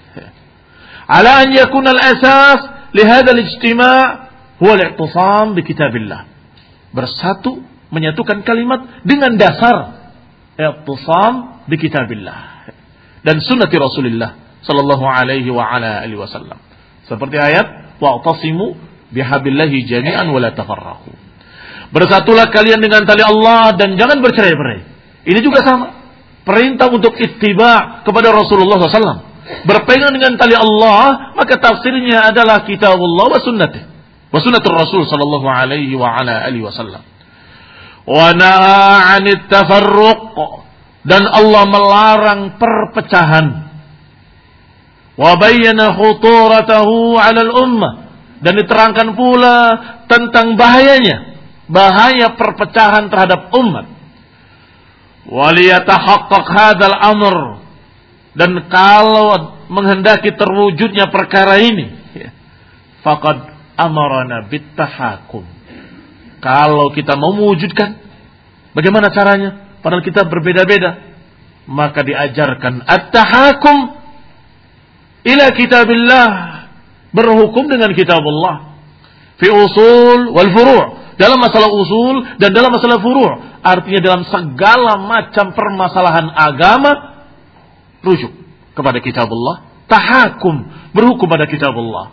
Ala an yakuna al-asas li hadzal ijtima' huwa al-i'tisam bi kitabillah. Bersatu, menyatukan kalimat dengan dasar i'tisam bi kitabillah dan sunnati Rasulillah sallallahu alaihi wa ala alihi wasallam. Seperti ayat wa'tasimu bihablillahi jami'an wa la tafarraqu. Bersatulah kalian dengan tali Allah dan jangan bercerai-berai. Ini juga sama. Perintah untuk ittiba kepada Rasulullah sallallahu alaihi wasallam. Berpegang dengan tali Allah, maka tafsirnya adalah kitabullah wa sunnatih. Wa sunnatur Rasul sallallahu alaihi wa ala alihi wasallam. Wa naha 'anit tafarruq, dan Allah melarang perpecahan. Wa bayyana khuturatahu 'alal ummah, dan diterangkan pula tentang bahayanya, bahaya perpecahan terhadap umat. Waliyatahaqqaq hadzal amr, dan kalau menghendaki terwujudnya perkara ini, faqad amarana bittahakum. Kalau kita mau mewujudkan, bagaimana caranya? Padahal kita berbeda-beda, maka diajarkan at-tahakum ila kitabillah, berhukum dengan kitabullah fi usul wal furu', dalam masalah usul dan dalam masalah furu'. Artinya dalam segala macam permasalahan agama, rujuk kepada kitabullah, tahakum, berhukum pada kitabullah.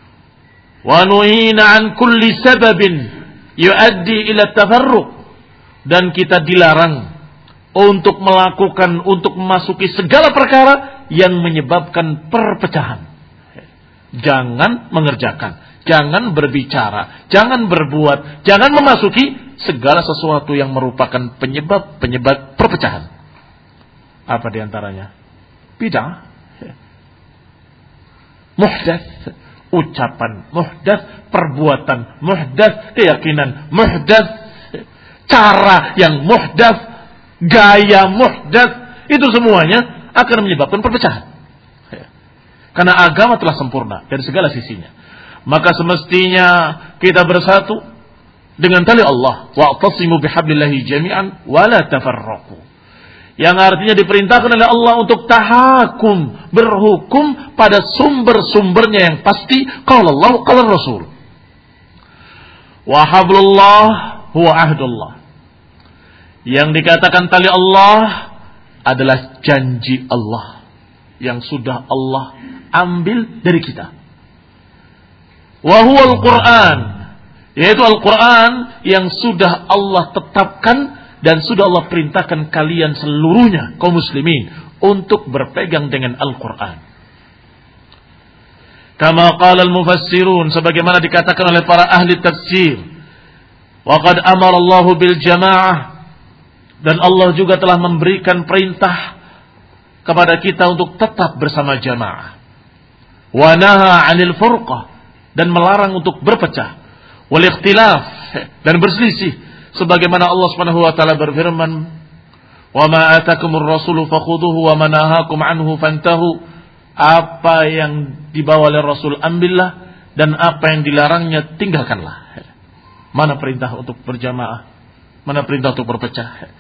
Wa nuhina an kulli sababin yuaddi ila tafarruq, dan kita dilarang untuk melakukan, untuk memasuki segala perkara yang menyebabkan perpecahan. Jangan mengerjakan, jangan berbicara, jangan berbuat, jangan memasuki segala sesuatu yang merupakan penyebab-penyebab perpecahan. Apa diantaranya? Bid'ah, muhdats, ucapan muhdats, perbuatan muhdats, keyakinan muhdats, cara yang muhdats, gaya muhdats, itu semuanya akan menyebabkan perpecahan. Karena agama telah sempurna dari segala sisinya. Maka semestinya kita bersatu dengan tali Allah. Wa'tasimu bihablillahi jami'an wa la tafarraqu. Yang artinya diperintahkan oleh Allah untuk tahakum, berhukum pada sumber-sumbernya yang pasti. Qala Allah, qala Rasul. Wa hablullah huwa ahdullah. Yang dikatakan tali Allah adalah janji Allah yang sudah Allah ambil dari kita. Wa huwa al-Quran, yaitu Al-Quran yang sudah Allah tetapkan dan sudah Allah perintahkan kalian seluruhnya kaum muslimin untuk berpegang dengan Al-Quran. Kama qala al-mufassirun, sebagaimana dikatakan oleh para ahli tafsir, wa qad amara Allah bil jamaah, dan Allah juga telah memberikan perintah kepada kita untuk tetap bersama jamaah. Wa naha 'anil furqah, dan melarang untuk berpecah. Wal ikhtilaf, dan berselisih, sebagaimana Allah Subhanahu wa taala berfirman, "Wa ma atakumur rasulu fakhudhuhu wa ma nahakum 'anhu fantahu." Apa yang dibawa oleh Rasul ambillah, dan apa yang dilarangnya tinggalkanlah. Mana perintah untuk berjamaah? Mana perintah untuk berpecah?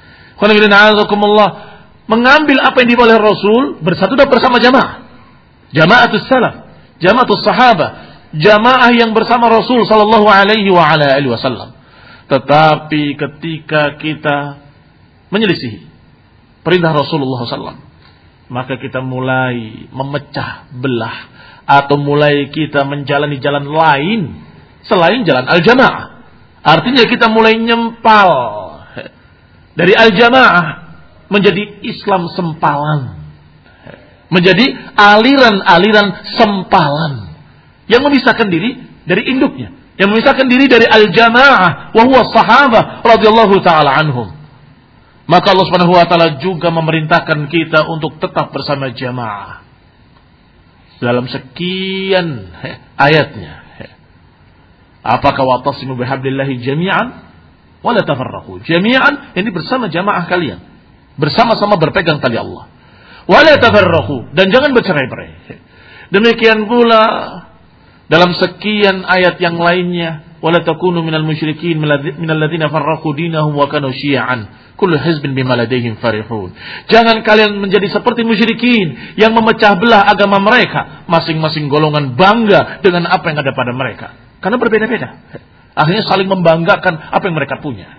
Mengambil apa yang dibawa oleh Rasul, bersatu dan bersama jamaah. Jamaatus salaf, jamaatus sahabah, jamaah yang bersama Rasul sallallahu alaihi wa ala alihi wasallam. Tetapi ketika kita menyelisihi perintah Rasulullah sallallahu alaihi wasallam, maka kita mulai memecah belah atau mulai kita menjalani jalan lain selain jalan al-jamaah. Artinya kita mulai nyempal dari al-jamaah menjadi Islam sempalan, menjadi aliran-aliran sempalan yang memisahkan diri dari induknya, yang memisahkan diri dari al-jamaah wa huwa sahabah radhiyallahu taala anhum. Maka Allah Subhanahu wa taala juga memerintahkan kita untuk tetap bersama jamaah dalam sekian he, ayatnya. He. Apakah wa'tasimu bihablillahi jami'an wa la tafarraqu? Jami'an ini bersama jamaah kalian, bersama-sama berpegang tali Allah. Wa la tafarraqu, dan jangan bercerai-berai. Demikian pula dalam sekian ayat yang lainnya, wala takunu minal musyrikin minal ladzina farraqu dinahum wa kanu syi'an kullu hizbin bima ladaihim farihun. Jangan kalian menjadi seperti musyrikin yang memecah belah agama mereka, masing-masing golongan bangga dengan apa yang ada pada mereka karena berbeda-beda. Akhirnya saling membanggakan apa yang mereka punya.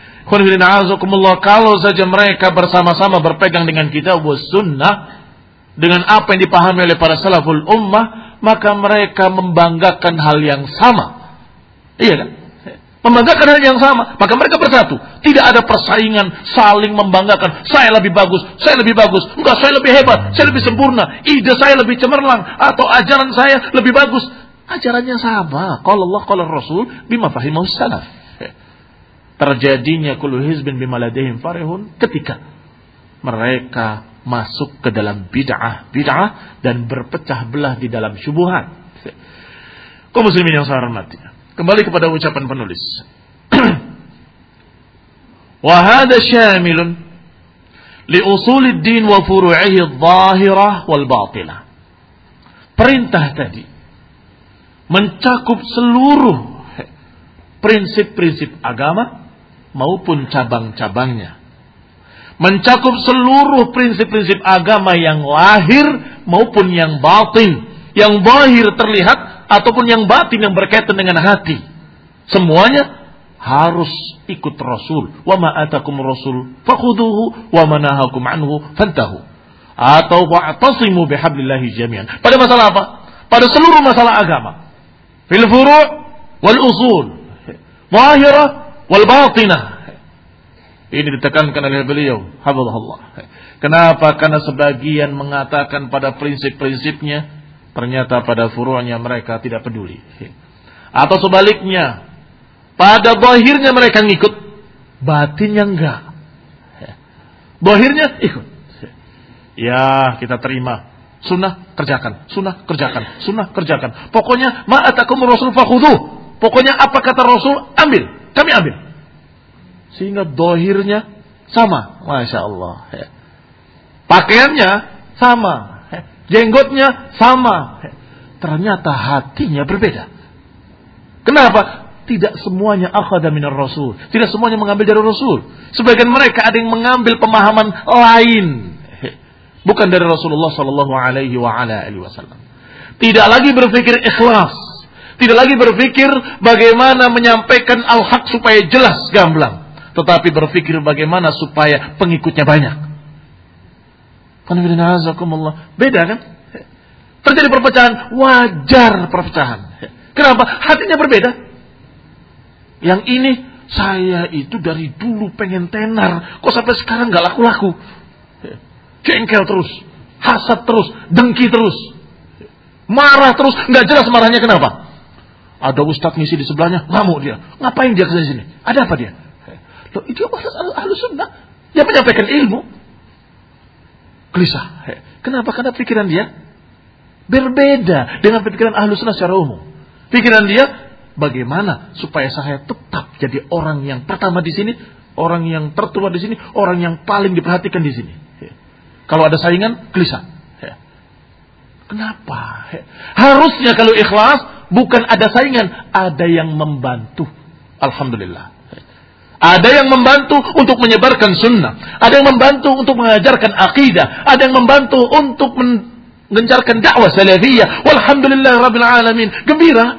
Kalau saja mereka bersama-sama berpegang dengan kitab was sunnah, dengan apa yang dipahami oleh para salaful ummah, maka mereka membanggakan hal yang sama. Iya kan? Membanggakan hal yang sama, maka mereka bersatu. Tidak ada persaingan, saling membanggakan. Saya lebih bagus, saya lebih bagus. Enggak, saya lebih hebat, saya lebih sempurna. Ide saya lebih cemerlang, atau ajaran saya lebih bagus. Ajarannya sama. Qala Allah, qala Rasul, bima fahimahu salaf. Terjadinya kullu hizbin bima ladaihim farihun ketika mereka masuk ke dalam bid'ah, bid'ah dan berpecah belah di dalam syubhat. Kaum muslimin yang saya hormati, kembali kepada ucapan penulis. Wa hadha syamilun li usulid din wa furu'ihi adh-dhahirah wal batinah. Perintah tadi mencakup seluruh prinsip-prinsip agama maupun cabang-cabangnya. Mencakup seluruh prinsip-prinsip agama yang lahir maupun yang batin, yang zahir terlihat ataupun yang batin yang berkaitan dengan hati. Semuanya harus ikut Rasul. Wa ma atakum Rasul fakhuduhu wa ma nahakum anhu fantahu. Atau wa'tasimu bihablillahi jami'an. Pada masalah apa? Pada seluruh masalah agama. Fil furu' wal usul, zahirah wal batinah. Ini ditekankan oleh beliau, hafizahullah. Kenapa? Karena sebagian mengatakan pada prinsip-prinsipnya, ternyata pada furu'nya mereka tidak peduli. Atau sebaliknya, pada zahirnya mereka ngikut, batinnya enggak. Zahirnya ikut. Ya, kita terima. Sunnah kerjakan, sunnah kerjakan, sunnah kerjakan. Pokoknya ma atakumur rasul fakhudhuh. Pokoknya apa kata Rasul, ambil, kami ambil. Sehingga zahirnya sama, Masya Allah. Pakaiannya sama, jenggotnya sama. Ternyata hatinya berbeda. Kenapa? Tidak semuanya akhadha minar Rasul. Tidak semuanya mengambil dari Rasul. Sebagian mereka ada yang mengambil pemahaman lain, bukan dari Rasulullah sallallahu alaihi wa ala alihi wasallam. Tidak lagi berpikir ikhlas, tidak lagi berpikir bagaimana menyampaikan al-haq supaya jelas gamblang, tetapi berpikir bagaimana supaya pengikutnya banyak. Beda kan? Terjadi perpecahan, wajar perpecahan. Kenapa? Hatinya berbeda. Yang ini, saya itu dari dulu pengen tenar, kok sampai sekarang gak laku-laku. Jengkel terus, hasad terus, dengki terus, marah terus, nggak jelas marahnya kenapa? Ada ustadz ngisi di sebelahnya, ngamuk dia, ngapain dia kesini sini? Ada apa dia? Loh, itu ahlu sunnah, dia menyampaikan ilmu, gelisah. Kenapa? Karena pikiran dia berbeda dengan pikiran ahlu sunnah secara umum. Pikiran dia, bagaimana supaya saya tetap jadi orang yang pertama di sini, orang yang tertua di sini, orang yang paling diperhatikan di sini. Kalau ada saingan, gelisah. Kenapa? Harusnya kalau ikhlas, bukan ada saingan, ada yang membantu. Alhamdulillah. Ada yang membantu untuk menyebarkan sunnah. Ada yang membantu untuk mengajarkan akidah. Ada yang membantu untuk mengencarkan dakwah salafiyah. Walhamdulillah rabbil alamin. Gembira.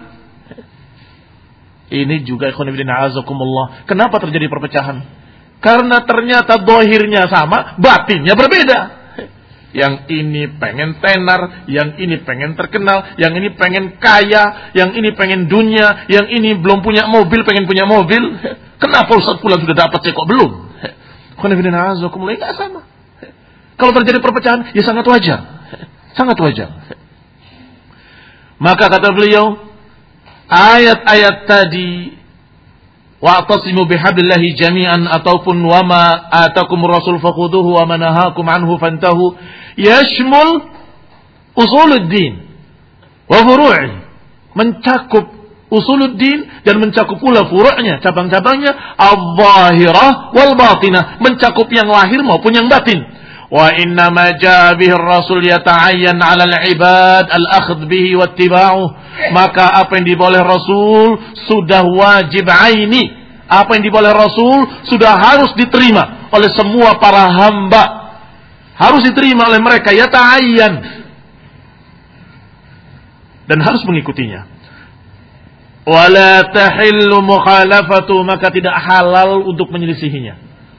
Ini juga ikhwan fillah azakumullah. Kenapa terjadi perpecahan? Karena ternyata zahirnya sama, batinnya berbeda. Yang ini pengen tenar, yang ini pengen terkenal, yang ini pengen kaya, yang ini pengen dunia, yang ini belum punya mobil, pengen punya mobil. Kenapa Ustaz Fulan sudah dapat, saya kok belum? Enggak sama. Kalau terjadi perpecahan, ya sangat wajar. Sangat wajar. Maka kata beliau, ayat-ayat tadi, wa'tasimu bihablillahi jami'an ataupun wama atakumur rasul fakhuduhu wa manahakum anhu fantahu, yashmul usuluddin wa furu'i, mencakup usuluddin dan mencakup pula furu'nya, cabang-cabangnya, al-zahirah wal batinah, mencakup yang lahir maupun yang batin. Wa inna ma jaa bihi ar-rasul yata'ayyan 'ala al-'ibad al-akhdh bihi wattiba'uh. Maka apa yang dibawa oleh Rasul sudah wajib aini. Apa yang dibawa oleh Rasul sudah harus diterima oleh semua para hamba. Harus diterima oleh mereka, yata'ayyan, dan harus mengikutinya. Wala tahillu mukhalafatu, maka tidak halal untuk menyelisihinya.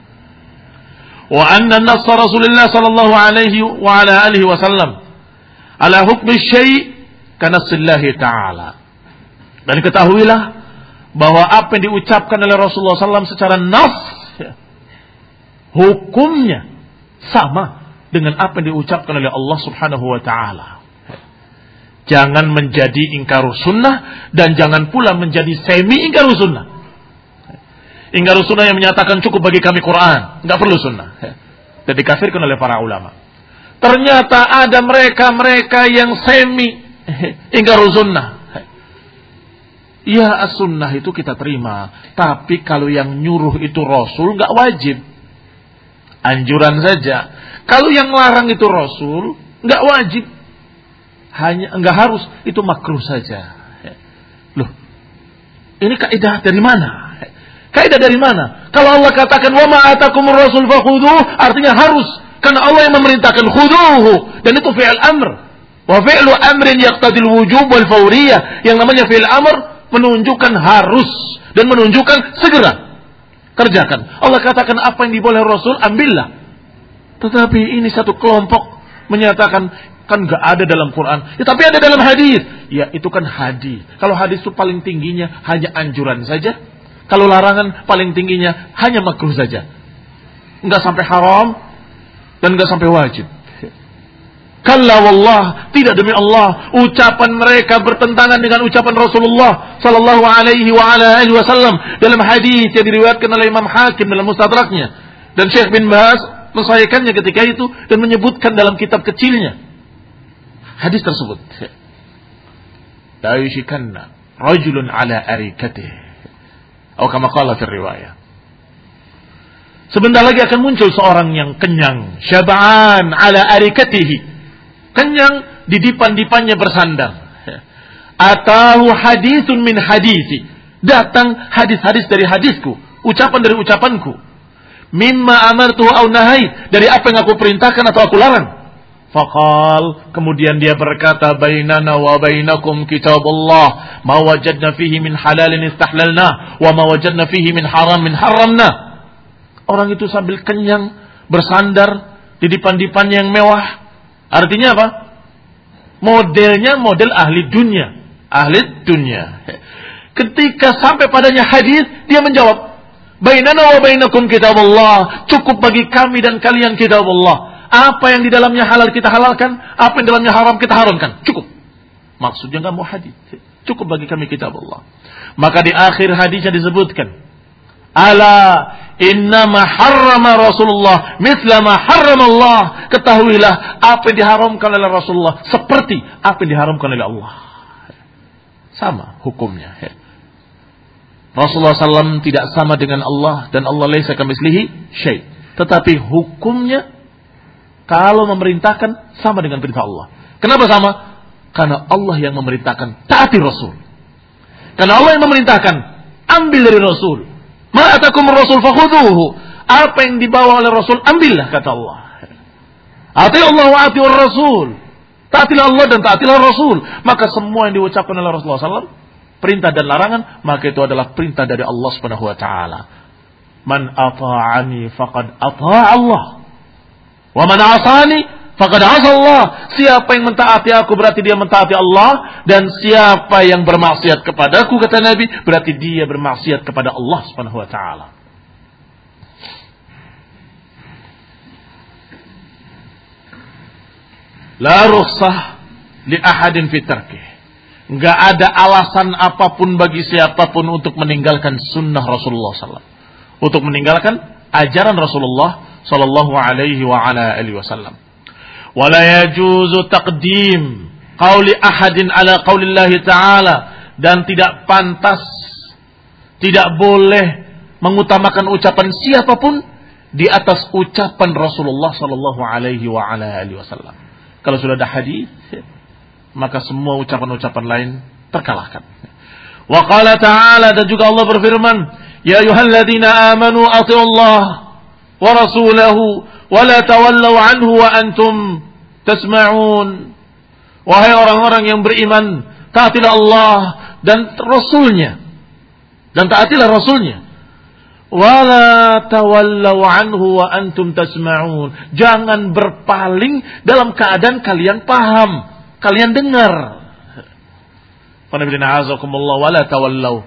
Wa anna nass Rasulullah sallallahu alaihi wa ala alihi wasallam ala hukmi syai' kanassillahi ta'ala. Dan ketahuilah bahwa apa yang diucapkan oleh Rasulullah sallallahu alaihi wasallam secara nas, hukumnya sama dengan apa yang diucapkan oleh Allah subhanahu wa ta'ala. Jangan menjadi ingkarus sunnah, dan jangan pula menjadi semi ingkarus sunnah. Ingkarus sunnah yang menyatakan cukup bagi kami Quran, nggak perlu sunnah, dan dikafirkan oleh para ulama. Ternyata ada mereka-mereka yang semi ingkarus sunnah. Ya, as-sunnah itu kita terima, tapi kalau yang nyuruh itu Rasul, nggak wajib, anjuran saja. Kalau yang larang itu Rasul, nggak wajib, hanya nggak harus, itu makruh saja. Loh, ini kaidah dari mana? Kaidah dari mana? Kalau Allah katakan wa ma atakumur rasul fakhudhuh, artinya harus, karena Allah yang memerintahkan khudhuhu, dan itu fi'il amr. Wa fi'lu amrin yaqtadil wujub wal fawriyah. Yang namanya fi'il amr menunjukkan harus dan menunjukkan segera kerjakan. Allah katakan apa yang diboleh Rasul, ambillah. Tetapi ini satu kelompok menyatakan kan nggak ada dalam Quran. Ya, tapi ada dalam hadis. Ya, itu kan hadis. Kalau hadis itu paling tingginya hanya anjuran saja. Kalau larangan paling tingginya hanya makruh saja. enggak sampai haram dan enggak sampai wajib. Kalla wallah, tidak demi Allah, ucapan mereka bertentangan dengan ucapan Rasulullah sallallahu alaihi wa ala alihi wasallam dalam hadis yang diriwayatkan oleh Imam Hakim dalam Mustadraknya, dan Syekh bin Baz mensahihkannya ketika itu dan menyebutkan dalam kitab kecilnya hadis tersebut. La yushikanna rajulun ala arikatih, atau kama qala fi riwayah. Sebentar lagi akan muncul seorang yang kenyang, syab'an ala arikatihi, kenyang di dipan-dipannya bersandar. Atahu hadithun min hadithi, datang hadis-hadis dari hadisku, ucapan dari ucapanku. Mimma amartuhu au nahai, dari apa yang aku perintahkan atau aku larang. Faqal, kemudian dia berkata, bainana wa bainakum kitabullah, ma wajadna fihi min halalin istahlalna, wa ma wajadna fihi min haram min haramna. Orang itu sambil kenyang bersandar di dipan-dipannya yang mewah. Artinya apa? Modelnya model ahli dunia, ahli dunia. Ketika sampai padanya hadis, dia menjawab, bainana wa bainakum kitabullah, cukup bagi kami dan kalian kitabullah. Apa yang di dalamnya halal kita halalkan, apa yang di dalamnya haram kita haramkan. Cukup. Maksudnya enggak mau hadis. Cukup bagi kami kitabullah. Maka di akhir hadisnya disebutkan, ala innama harrama Rasulullah mithla ma harrama Allah. Ketahuilah apa yang diharamkan oleh Rasulullah seperti apa yang diharamkan oleh Allah. Sama hukumnya. Rasulullah sallallahu alaihi wasallam tidak sama dengan Allah, dan Allah laisa kamitslihi syai'. Tetapi hukumnya kalau memerintahkan sama dengan perintah Allah. Kenapa sama? Karena Allah yang memerintahkan, taati Rasul. Karena Allah yang memerintahkan, ambil dari Rasul. Ma atakum Rasul fakhuduhu. Apa yang dibawa oleh Rasul, ambillah, kata Allah. Ati Allah wa ati Rasul. Taatilah Allah dan taatilah Rasul. Maka semua yang diucapkan oleh Rasulullah sallallahu alaihi wasallam, perintah dan larangan, maka itu adalah perintah dari Allah Subhanahu wa taala. Man ata'ani faqad ata'a Allah. Wa man 'asani faqad 'asa Allah. Siapa yang mentaati aku berarti dia mentaati Allah, dan siapa yang bermaksiat kepadaku, kata Nabi, berarti dia bermaksiat kepada Allah Subhanahu wa taala. La rukhsah li ahadin fi tarkih. Enggak ada alasan apapun bagi siapapun untuk meninggalkan sunnah Rasulullah sallallahu alaihi wasallam, untuk meninggalkan ajaran Rasulullah sallallahu alaihi wa ala alihi wasallam. Wala yajuzu taqdim qauli ahadin ala qaulillahi ta'ala, dan tidak pantas, tidak boleh mengutamakan ucapan siapapun di atas ucapan Rasulullah sallallahu alaihi wa ala alihi wasallam. Kalau sudah ada hadis, maka semua ucapan-ucapan lain terkalahkan. Wa qala ta'ala, dan juga Allah berfirman, ya ayyuhalladzina amanu athi'ullah wa rasulahu wa la tawallaw anhu wa antum tasma'un. Wahai orang-orang yang beriman, taatilah Allah dan Rasulnya, dan taatilah Rasulnya. Wa la tawallaw anhu wa antum tasma'un. Jangan berpaling dalam keadaan kalian paham, kalian dengar. Qanabina azakumullah, wa la tawallaw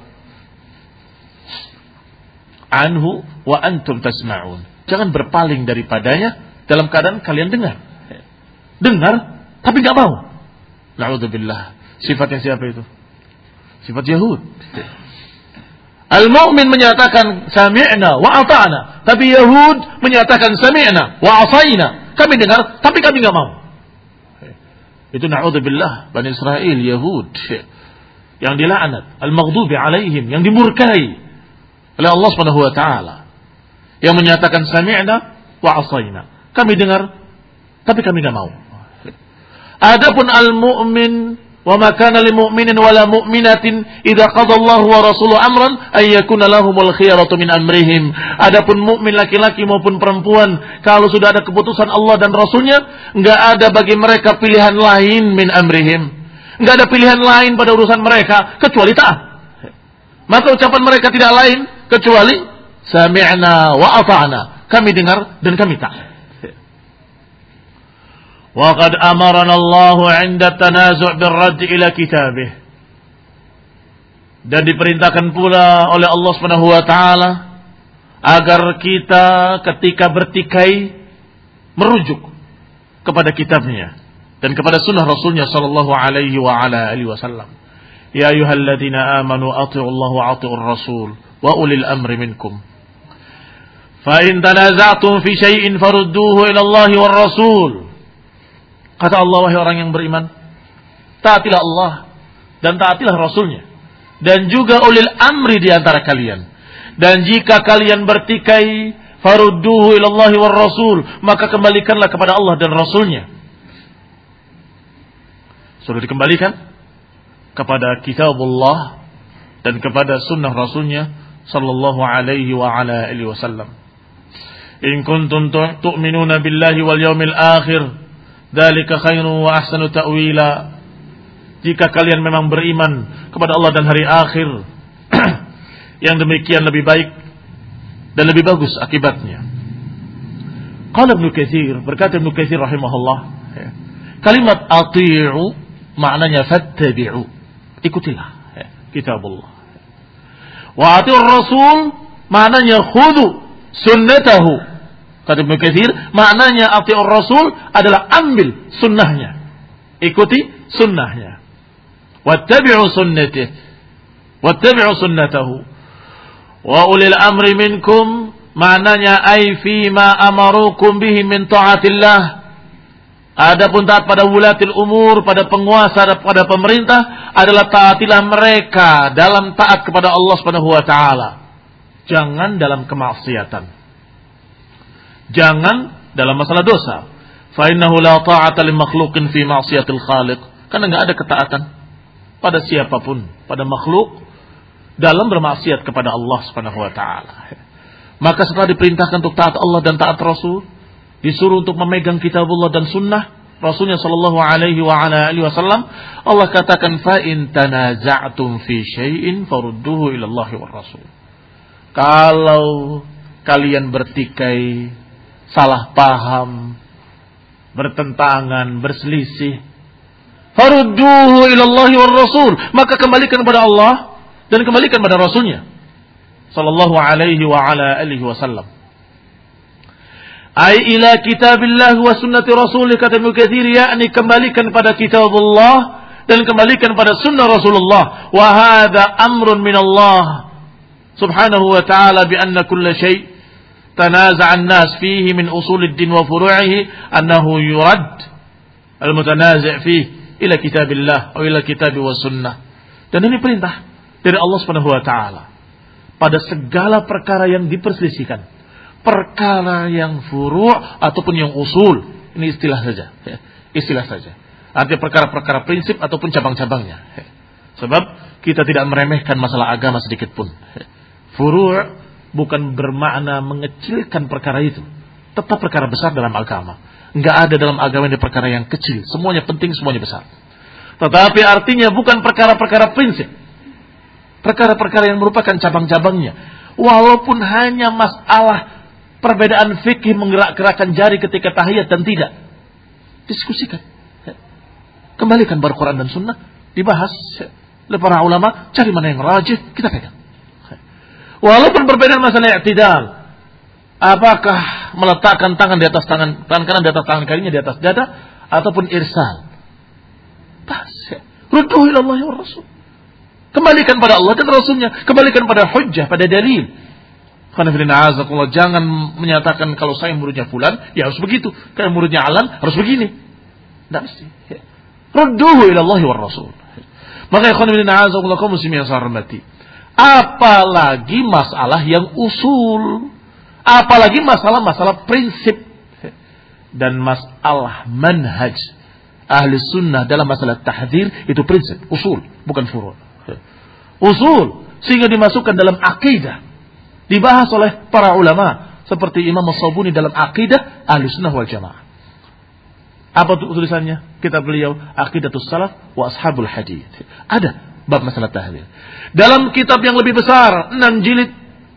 anhu wa antum tasma'un. Jangan berpaling daripadanya dalam keadaan kalian dengar. Dengar, tapi enggak mau. Na'udzubillah. Sifatnya siapa itu? Sifat Yahud. Al-mu'min menyatakan sami'na wa ata'na, tapi Yahud menyatakan sami'na wa asaina. Kami dengar, tapi kami enggak mau. Itu na'udzubillah, Bani Israel, Yahud yang dilaknat, al-maghdubi alaihim, yang dimurkai oleh Allah Subhanahu wa taala, yang menyatakan sami'na wa asaina. Kami dengar, tapi kami enggak mau. Adapun al-mu'min, wa ma kana lil mu'minin wala mu'minatin idza qada Allahu wa rasuluhu amran ay yakuna lahumul khiyaratu min amrihim. Adapun mukmin laki-laki maupun perempuan, kalau sudah ada keputusan Allah dan Rasulnya, enggak ada bagi mereka pilihan lain min amrihim. Enggak ada pilihan lain pada urusan mereka kecuali taat. Maka ucapan mereka tidak lain kecuali sami'na wa ata'na. Kami dengar dan kami taat. Wa qad amarana Allahu 'inda tanazu' bir-radd ila kitabih. Dan diperintahkan pula oleh Allah Subhanahu wa taala agar kita ketika bertikai merujuk kepada kitabnya dan kepada sunnah Rasulnya sallallahu alaihi wa ala alihi wasallam. Ya ayyuhalladzina amanu athi'ullaha wa athi'ur rasul wa ulil amri minkum. Fa in tanaza'tum fi syai'in farudduhu ila Allahi war rasul. Kata Allah, wahai orang yang beriman, taatilah Allah dan taatilah Rasulnya dan juga ulil amri di antara kalian. Dan jika kalian bertikai, farudduhu ilallahi war rasul, maka kembalikanlah kepada Allah dan Rasulnya. Sudah dikembalikan kepada kitabullah dan kepada sunnah Rasulnya sallallahu alaihi wa ala alihi wasallam. In kuntum tu'minuna billahi wal yawmil akhir, dzalika khairun wa ahsanu ta'wila. Jika kalian memang beriman kepada Allah dan hari akhir, yang demikian lebih baik dan lebih bagus akibatnya. Qala Ibnu Katsir, berkata Ibnu Katsir rahimahullah, kalimat ati'u maknanya fattabi'u, ikutilah kitabullah. Wa ati'ur rasul maknanya khudhu sunnatahu. Kata Ibnu Katsir, maknanya ati'ur rasul adalah ambil sunnahnya, ikuti sunnahnya. Wattabi'u sunnatihi, wattabi'u sunnatahu. Wa ulil amri minkum maknanya ay fi ma amarukum bihi min taatillah. Adapun taat pada wulatil umur, pada penguasa, pada pemerintah adalah taatilah mereka dalam taat kepada Allah Subhanahu wa taala. Jangan dalam kemaksiatan. Jangan dalam masalah dosa. Fa innahu la ta'ata li makhluqin fi ma'siyatil khaliq. Karena enggak ada ketaatan pada siapapun, pada makhluk dalam bermaksiat kepada Allah Subhanahu wa taala. Maka setelah diperintahkan untuk taat Allah dan taat Rasul, disuruh untuk memegang kitabullah dan sunnah Rasulnya sallallahu alaihi wa ala alihi wasallam, Allah katakan fa in tanaza'tum fi syai'in farudduhu ila Allah war Rasul. Kalau kalian bertikai, salah paham, bertentangan, berselisih, farudduhu ila Allah war Rasul, maka kembalikan kepada Allah dan kembalikan pada Rasulnya sallallahu alaihi wa ala alihi wasallam. Ai ila kitabillah wa sunnati rasulih, kata Ibnu Katsir, yakni kembalikan pada kitabullah dan kembalikan pada sunnah Rasulullah. Wa hadza amrun min Allah subhanahu wa ta'ala bi anna kulla syai' tanaza'a an-nas fihi min usulid din wa furu'ihi annahu yurad al-mutanazi' fihi ila kitabillah atau ila kitab wa sunnah. Dan ini perintah dari Allah Subhanahu wa taala pada segala perkara yang diperselisihkan, perkara yang furu' ataupun yang usul. Ini istilah saja, ya. Istilah saja. Artinya perkara-perkara prinsip ataupun cabang-cabangnya. Ya. Sebab kita tidak meremehkan masalah agama sedikit pun. Ya. Furu' bukan bermakna mengecilkan perkara itu. Tetap perkara besar dalam agama. Enggak ada dalam agama ini perkara yang kecil. Semuanya penting, semuanya besar. Tetapi artinya bukan perkara-perkara prinsip. Perkara-perkara yang merupakan cabang-cabangnya. Walaupun hanya masalah perbedaan fikih menggerak-gerakkan jari ketika tahiyat dan tidak. Diskusikan. Kembalikan pada Quran dan Sunnah. Dibahas oleh para ulama. Cari mana yang rajih, kita pegang. Walaupun perbedaan masalah i'tidal. Apakah meletakkan tangan di atas tangan, tangan kanan di atas tangan kirinya di atas dada, ataupun irsal. Bahas. Rudduhu ila Allah wa Rasul. Kembalikan pada Allah dan Rasulnya. Kembalikan pada hujjah, pada dalil. Jangan menyatakan kalau saya muridnya fulan, ya harus begitu. Kalau muridnya alan, harus begini. Tidak mesti. Rudduhu ila Allah wa Rasul. Maka ikhwan fillah a'azakumullah kaum muslimin yang saya hormati. Apalagi masalah yang usul. Apalagi masalah-masalah prinsip. Dan masalah manhaj. Ahli sunnah dalam masalah tahdzir itu prinsip, usul, bukan furu'. Usul, sehingga dimasukkan dalam akidah. Dibahas oleh para ulama. Seperti Imam As-Sabuni dalam akidah Ahlussunnah wal Jamaah. Apa tulisannya? Kitab beliau, Aqidatus Salaf wa Ashabul Hadith. Ada bab masalah tahdzir. Dalam kitab yang lebih besar, enam jilid.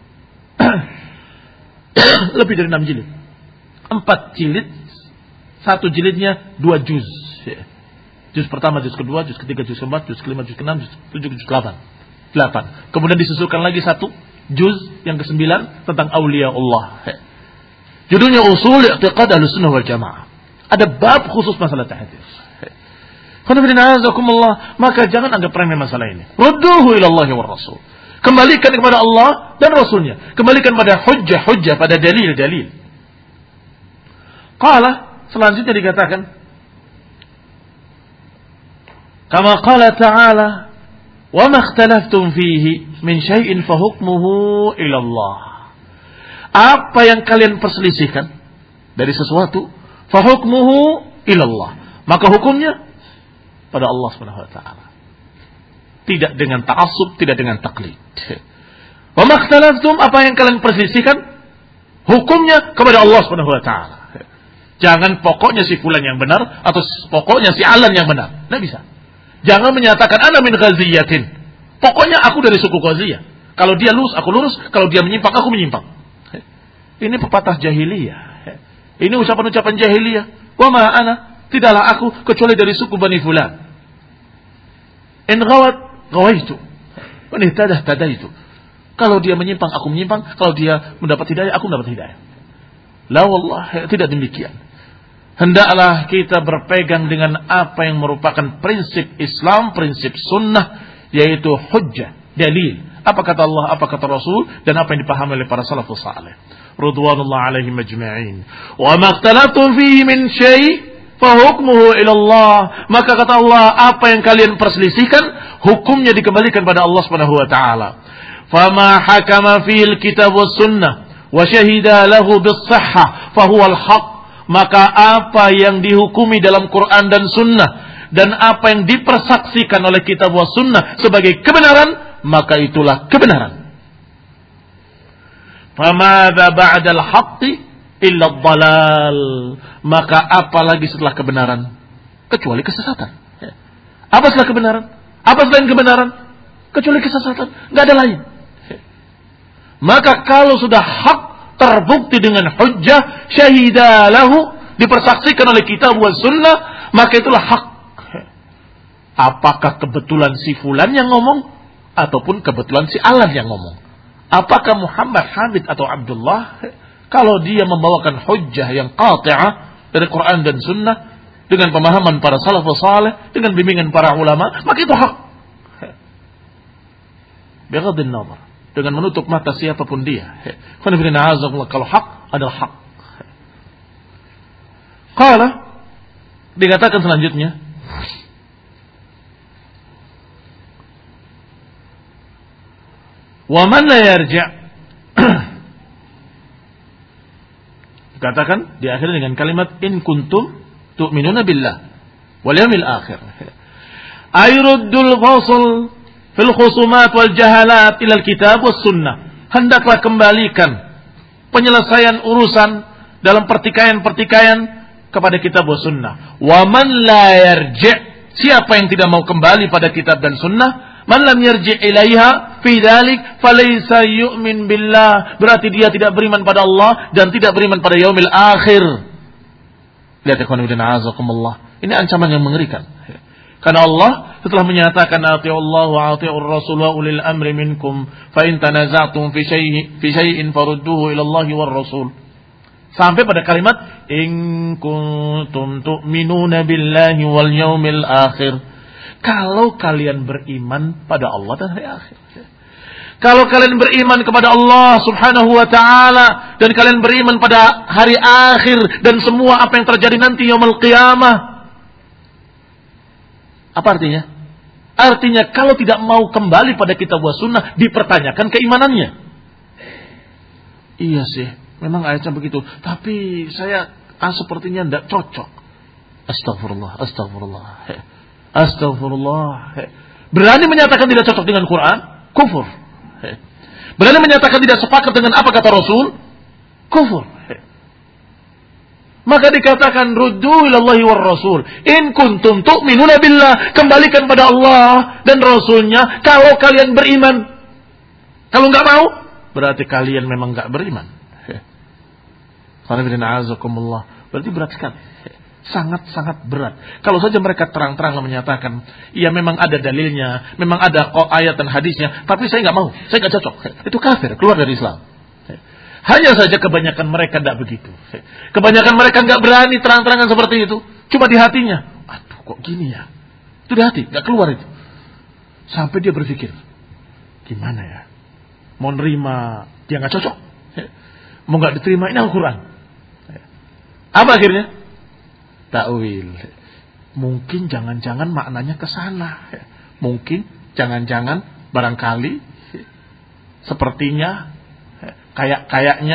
Lebih dari enam jilid. Empat jilid. Satu jilidnya dua juz. Juz pertama, juz kedua, juz ketiga, juz keempat, juz kelima, juz keenam, juz tujuh, juz delapan. Delapan. Kemudian disusulkan lagi satu juz yang kesembilan tentang aulia Allah. Judulnya Usul I'tiqad Ahlussunnah wal Jamaah. Ada bab khusus masalah tahdir. Maka jangan anggap remeh masalah ini. Rudduhu ila Allah wa Rasul. Kembalikan kepada Allah dan Rasulnya. Kembalikan pada hujjah-hujjah, pada dalil-dalil. Qala, selanjutnya dikatakan, kama qala ta'ala, wa ma ikhtalaftum fihi min syai'in fa hukmuhu ila Allah. Apa yang kalian perselisihkan dari sesuatu, fa hukmuhu ila Allah. Maka hukumnya pada Allah Subhanahu wa taala. Tidak dengan ta'assub, tidak dengan taklid. Wa ma ikhtalaftum, apa yang kalian perselisihkan, hukumnya kepada Allah Subhanahu wa taala. Jangan pokoknya si fulan yang benar atau pokoknya si alan yang benar. Tidak bisa. Jangan menyatakan ana min ghaziyatin. Pokoknya aku dari suku Ghaziyah. Kalau dia lurus, aku lurus. Kalau dia menyimpang, aku menyimpang. Ini pepatah jahiliyah. Ini ucapan-ucapan jahiliyah. Wa ma ana, tidaklah aku kecuali dari suku Bani Fulan. In ghawat ghawaitu. Wa in ihtadah tadaitu. Kalau dia menyimpang, aku menyimpang. Kalau dia mendapat hidayah, aku mendapat hidayah. La wallah, tidak demikian. Hendaklah kita berpegang dengan apa yang merupakan prinsip Islam, prinsip sunnah, yaitu hujjah, dalil. Apa kata Allah, apa kata Rasul, dan apa yang dipahami oleh para salafus salih. Ridwanullah alaihim ajma'in. Wa ma ikhtalaftum fihi min syai' fa hukmuhu ila Allah. Maka kata Allah, apa yang kalian perselisihkan, hukumnya dikembalikan pada Allah Subhanahu wa taala. Fama hakama fil kitab was sunnah wa syahida lahu bis sihhah fa huwa al-haq. Maka apa yang dihukumi dalam Quran dan Sunnah dan apa yang dipersaksikan oleh kitab wa sunnah sebagai kebenaran, maka itulah kebenaran. Famadza ba'dal haqqi illa dhalal. Maka apa lagi setelah kebenaran kecuali kesesatan? Apa setelah kebenaran? Apa selain kebenaran? Kecuali kesesatan. Enggak ada lain. Maka kalau sudah hak terbukti dengan hujjah, syahidah lahu, dipersaksikan oleh kitab wa sunnah, maka itulah hak. Apakah kebetulan si fulan yang ngomong ataupun kebetulan si alan yang ngomong? Apakah Muhammad, Hamid atau Abdullah? Kalau dia membawakan hujjah yang qati'ah dari Quran dan sunnah dengan pemahaman para salafus salih, dengan bimbingan para ulama, maka itu hak. Bighadin nazar, dengan menutup mata siapapun dia. Kalau hak adalah hak. Qala, dikatakan selanjutnya, wa man la yarji'. Dikatakan di akhir dengan kalimat in kuntum tu'minuna billah wal yawmil akhir. Ayruddul fasl fil khusumat wal jahalat ila al-kitab was sunnah. Hendaklah kembalikan penyelesaian urusan dalam pertikaian-pertikaian kepada kitab wa sunnah. Wa man la yarji', siapa yang tidak mau kembali pada kitab dan sunnah, man lam yarji' ilaiha fi dzalik falaysa yu'min billah, berarti dia tidak beriman pada Allah dan tidak beriman pada yaumil akhir. Lihat ikhwan fillah azakumullah, ini ancaman yang mengerikan. Karena Allah setelah menyatakan ati'ullah wa ati'ur rasul wa ulil amri minkum fa in tanaza'tum fi syai'in fi syai'in farudduhu ila Allah war rasul, sampai pada kalimat in kuntum tu'minuna billahi wal yaumil akhir. Kalau kalian beriman pada Allah dan hari akhir. Kalau kalian beriman kepada Allah Subhanahu wa taala dan kalian beriman pada hari akhir dan semua apa yang terjadi nanti yaumul qiyamah. Apa artinya? Artinya kalau tidak mau kembali pada kitab wa sunnah, dipertanyakan keimanannya. Iya sih, memang ayatnya begitu, tapi saya ah, sepertinya tidak cocok. Astagfirullah, astagfirullah, astagfirullah. Berani menyatakan tidak cocok dengan Quran, kufur. Berani menyatakan tidak sepakat dengan apa kata Rasul, kufur. Maka dikatakan ruddu ilallahi war rasul in kuntum tu'minuna billah, kembalikan pada Allah dan Rasulnya kalau kalian beriman. Kalau enggak mau, berarti kalian memang enggak beriman. Berarti berat sekali. Sangat-sangat berat. Kalau saja mereka terang-terang menyatakan, ya memang ada dalilnya, memang ada ayat dan hadisnya, tapi saya nggak mau, saya nggak cocok. Itu kafir, keluar dari Islam. Hanya saja kebanyakan mereka tidak begitu. Kebanyakan mereka nggak berani terang-terangan seperti itu. Cuma di hatinya, aduh kok gini ya. Itu di hati, nggak keluar itu. Sampai dia berpikir, gimana ya? Mau nerima, dia nggak cocok. Mau nggak diterima, ini Al-Quran. Apa akhirnya? Ta'wil. Mungkin jangan-jangan maknanya ke sana. Mungkin jangan-jangan barangkali sepertinya kayak-kayaknya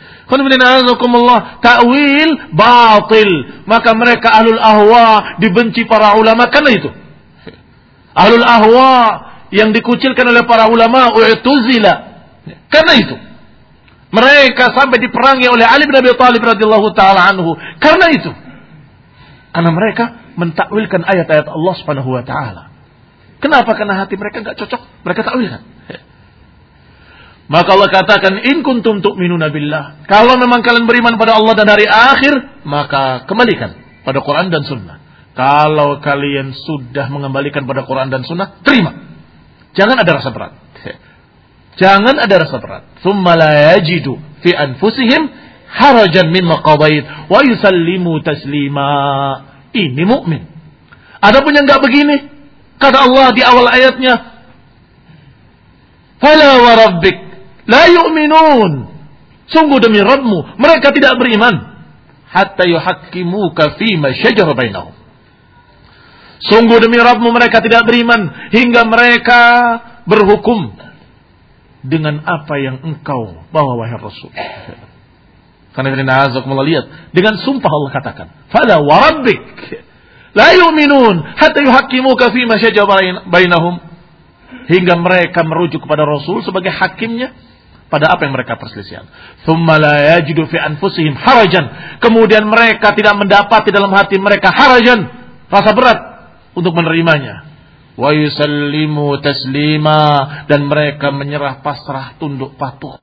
ta'wil batil. Maka mereka ahlul ahwa dibenci para ulama karena itu. Ahlul ahwa yang dikucilkan oleh para ulama u'tuzila karena itu. Mereka sampai diperangi oleh Ali bin Abi Thalib radhiyallahu taala anhu karena itu. Karena mereka mentakwilkan ayat-ayat Allah Subhanahu wa taala. Kenapa? Karena hati mereka enggak cocok, mereka takwilkan. Maka Allah katakan, "In kuntum tu'minuna billah." Kalau memang kalian beriman pada Allah dan hari akhir, maka kembalikan pada Quran dan Sunnah. Kalau kalian sudah mengembalikan pada Quran dan Sunnah, terima. Jangan ada rasa berat. Jangan ada rasa berat. Tsumma la yajidu fi anfusihim harajan mimma qadait wa yusallimu taslima. Ini mukmin. Adapun yang enggak begini, kata Allah di awal ayatnya, "Fala wa rabbik la yu'minun." Sungguh demi Rabbmu, mereka tidak beriman hatta yuhaqqimuka fima syajara bainahum. Sungguh demi Rabbmu, mereka tidak beriman hingga mereka berhukum dengan apa yang engkau bawa wahai Rasul. Karena lihat dengan sumpah Allah katakan, "Fala wa rabbik la yu'minun hatta yuhaqqimuka fima syajara bainahum." Hingga mereka merujuk kepada Rasul sebagai hakimnya pada apa yang mereka perselisihan. "Tsumma la yajidu fi anfusihim harajan." Kemudian mereka tidak mendapati dalam hati mereka harajan, rasa berat untuk menerimanya. "Wa yusallimu taslima." Dan mereka menyerah pasrah tunduk patuh.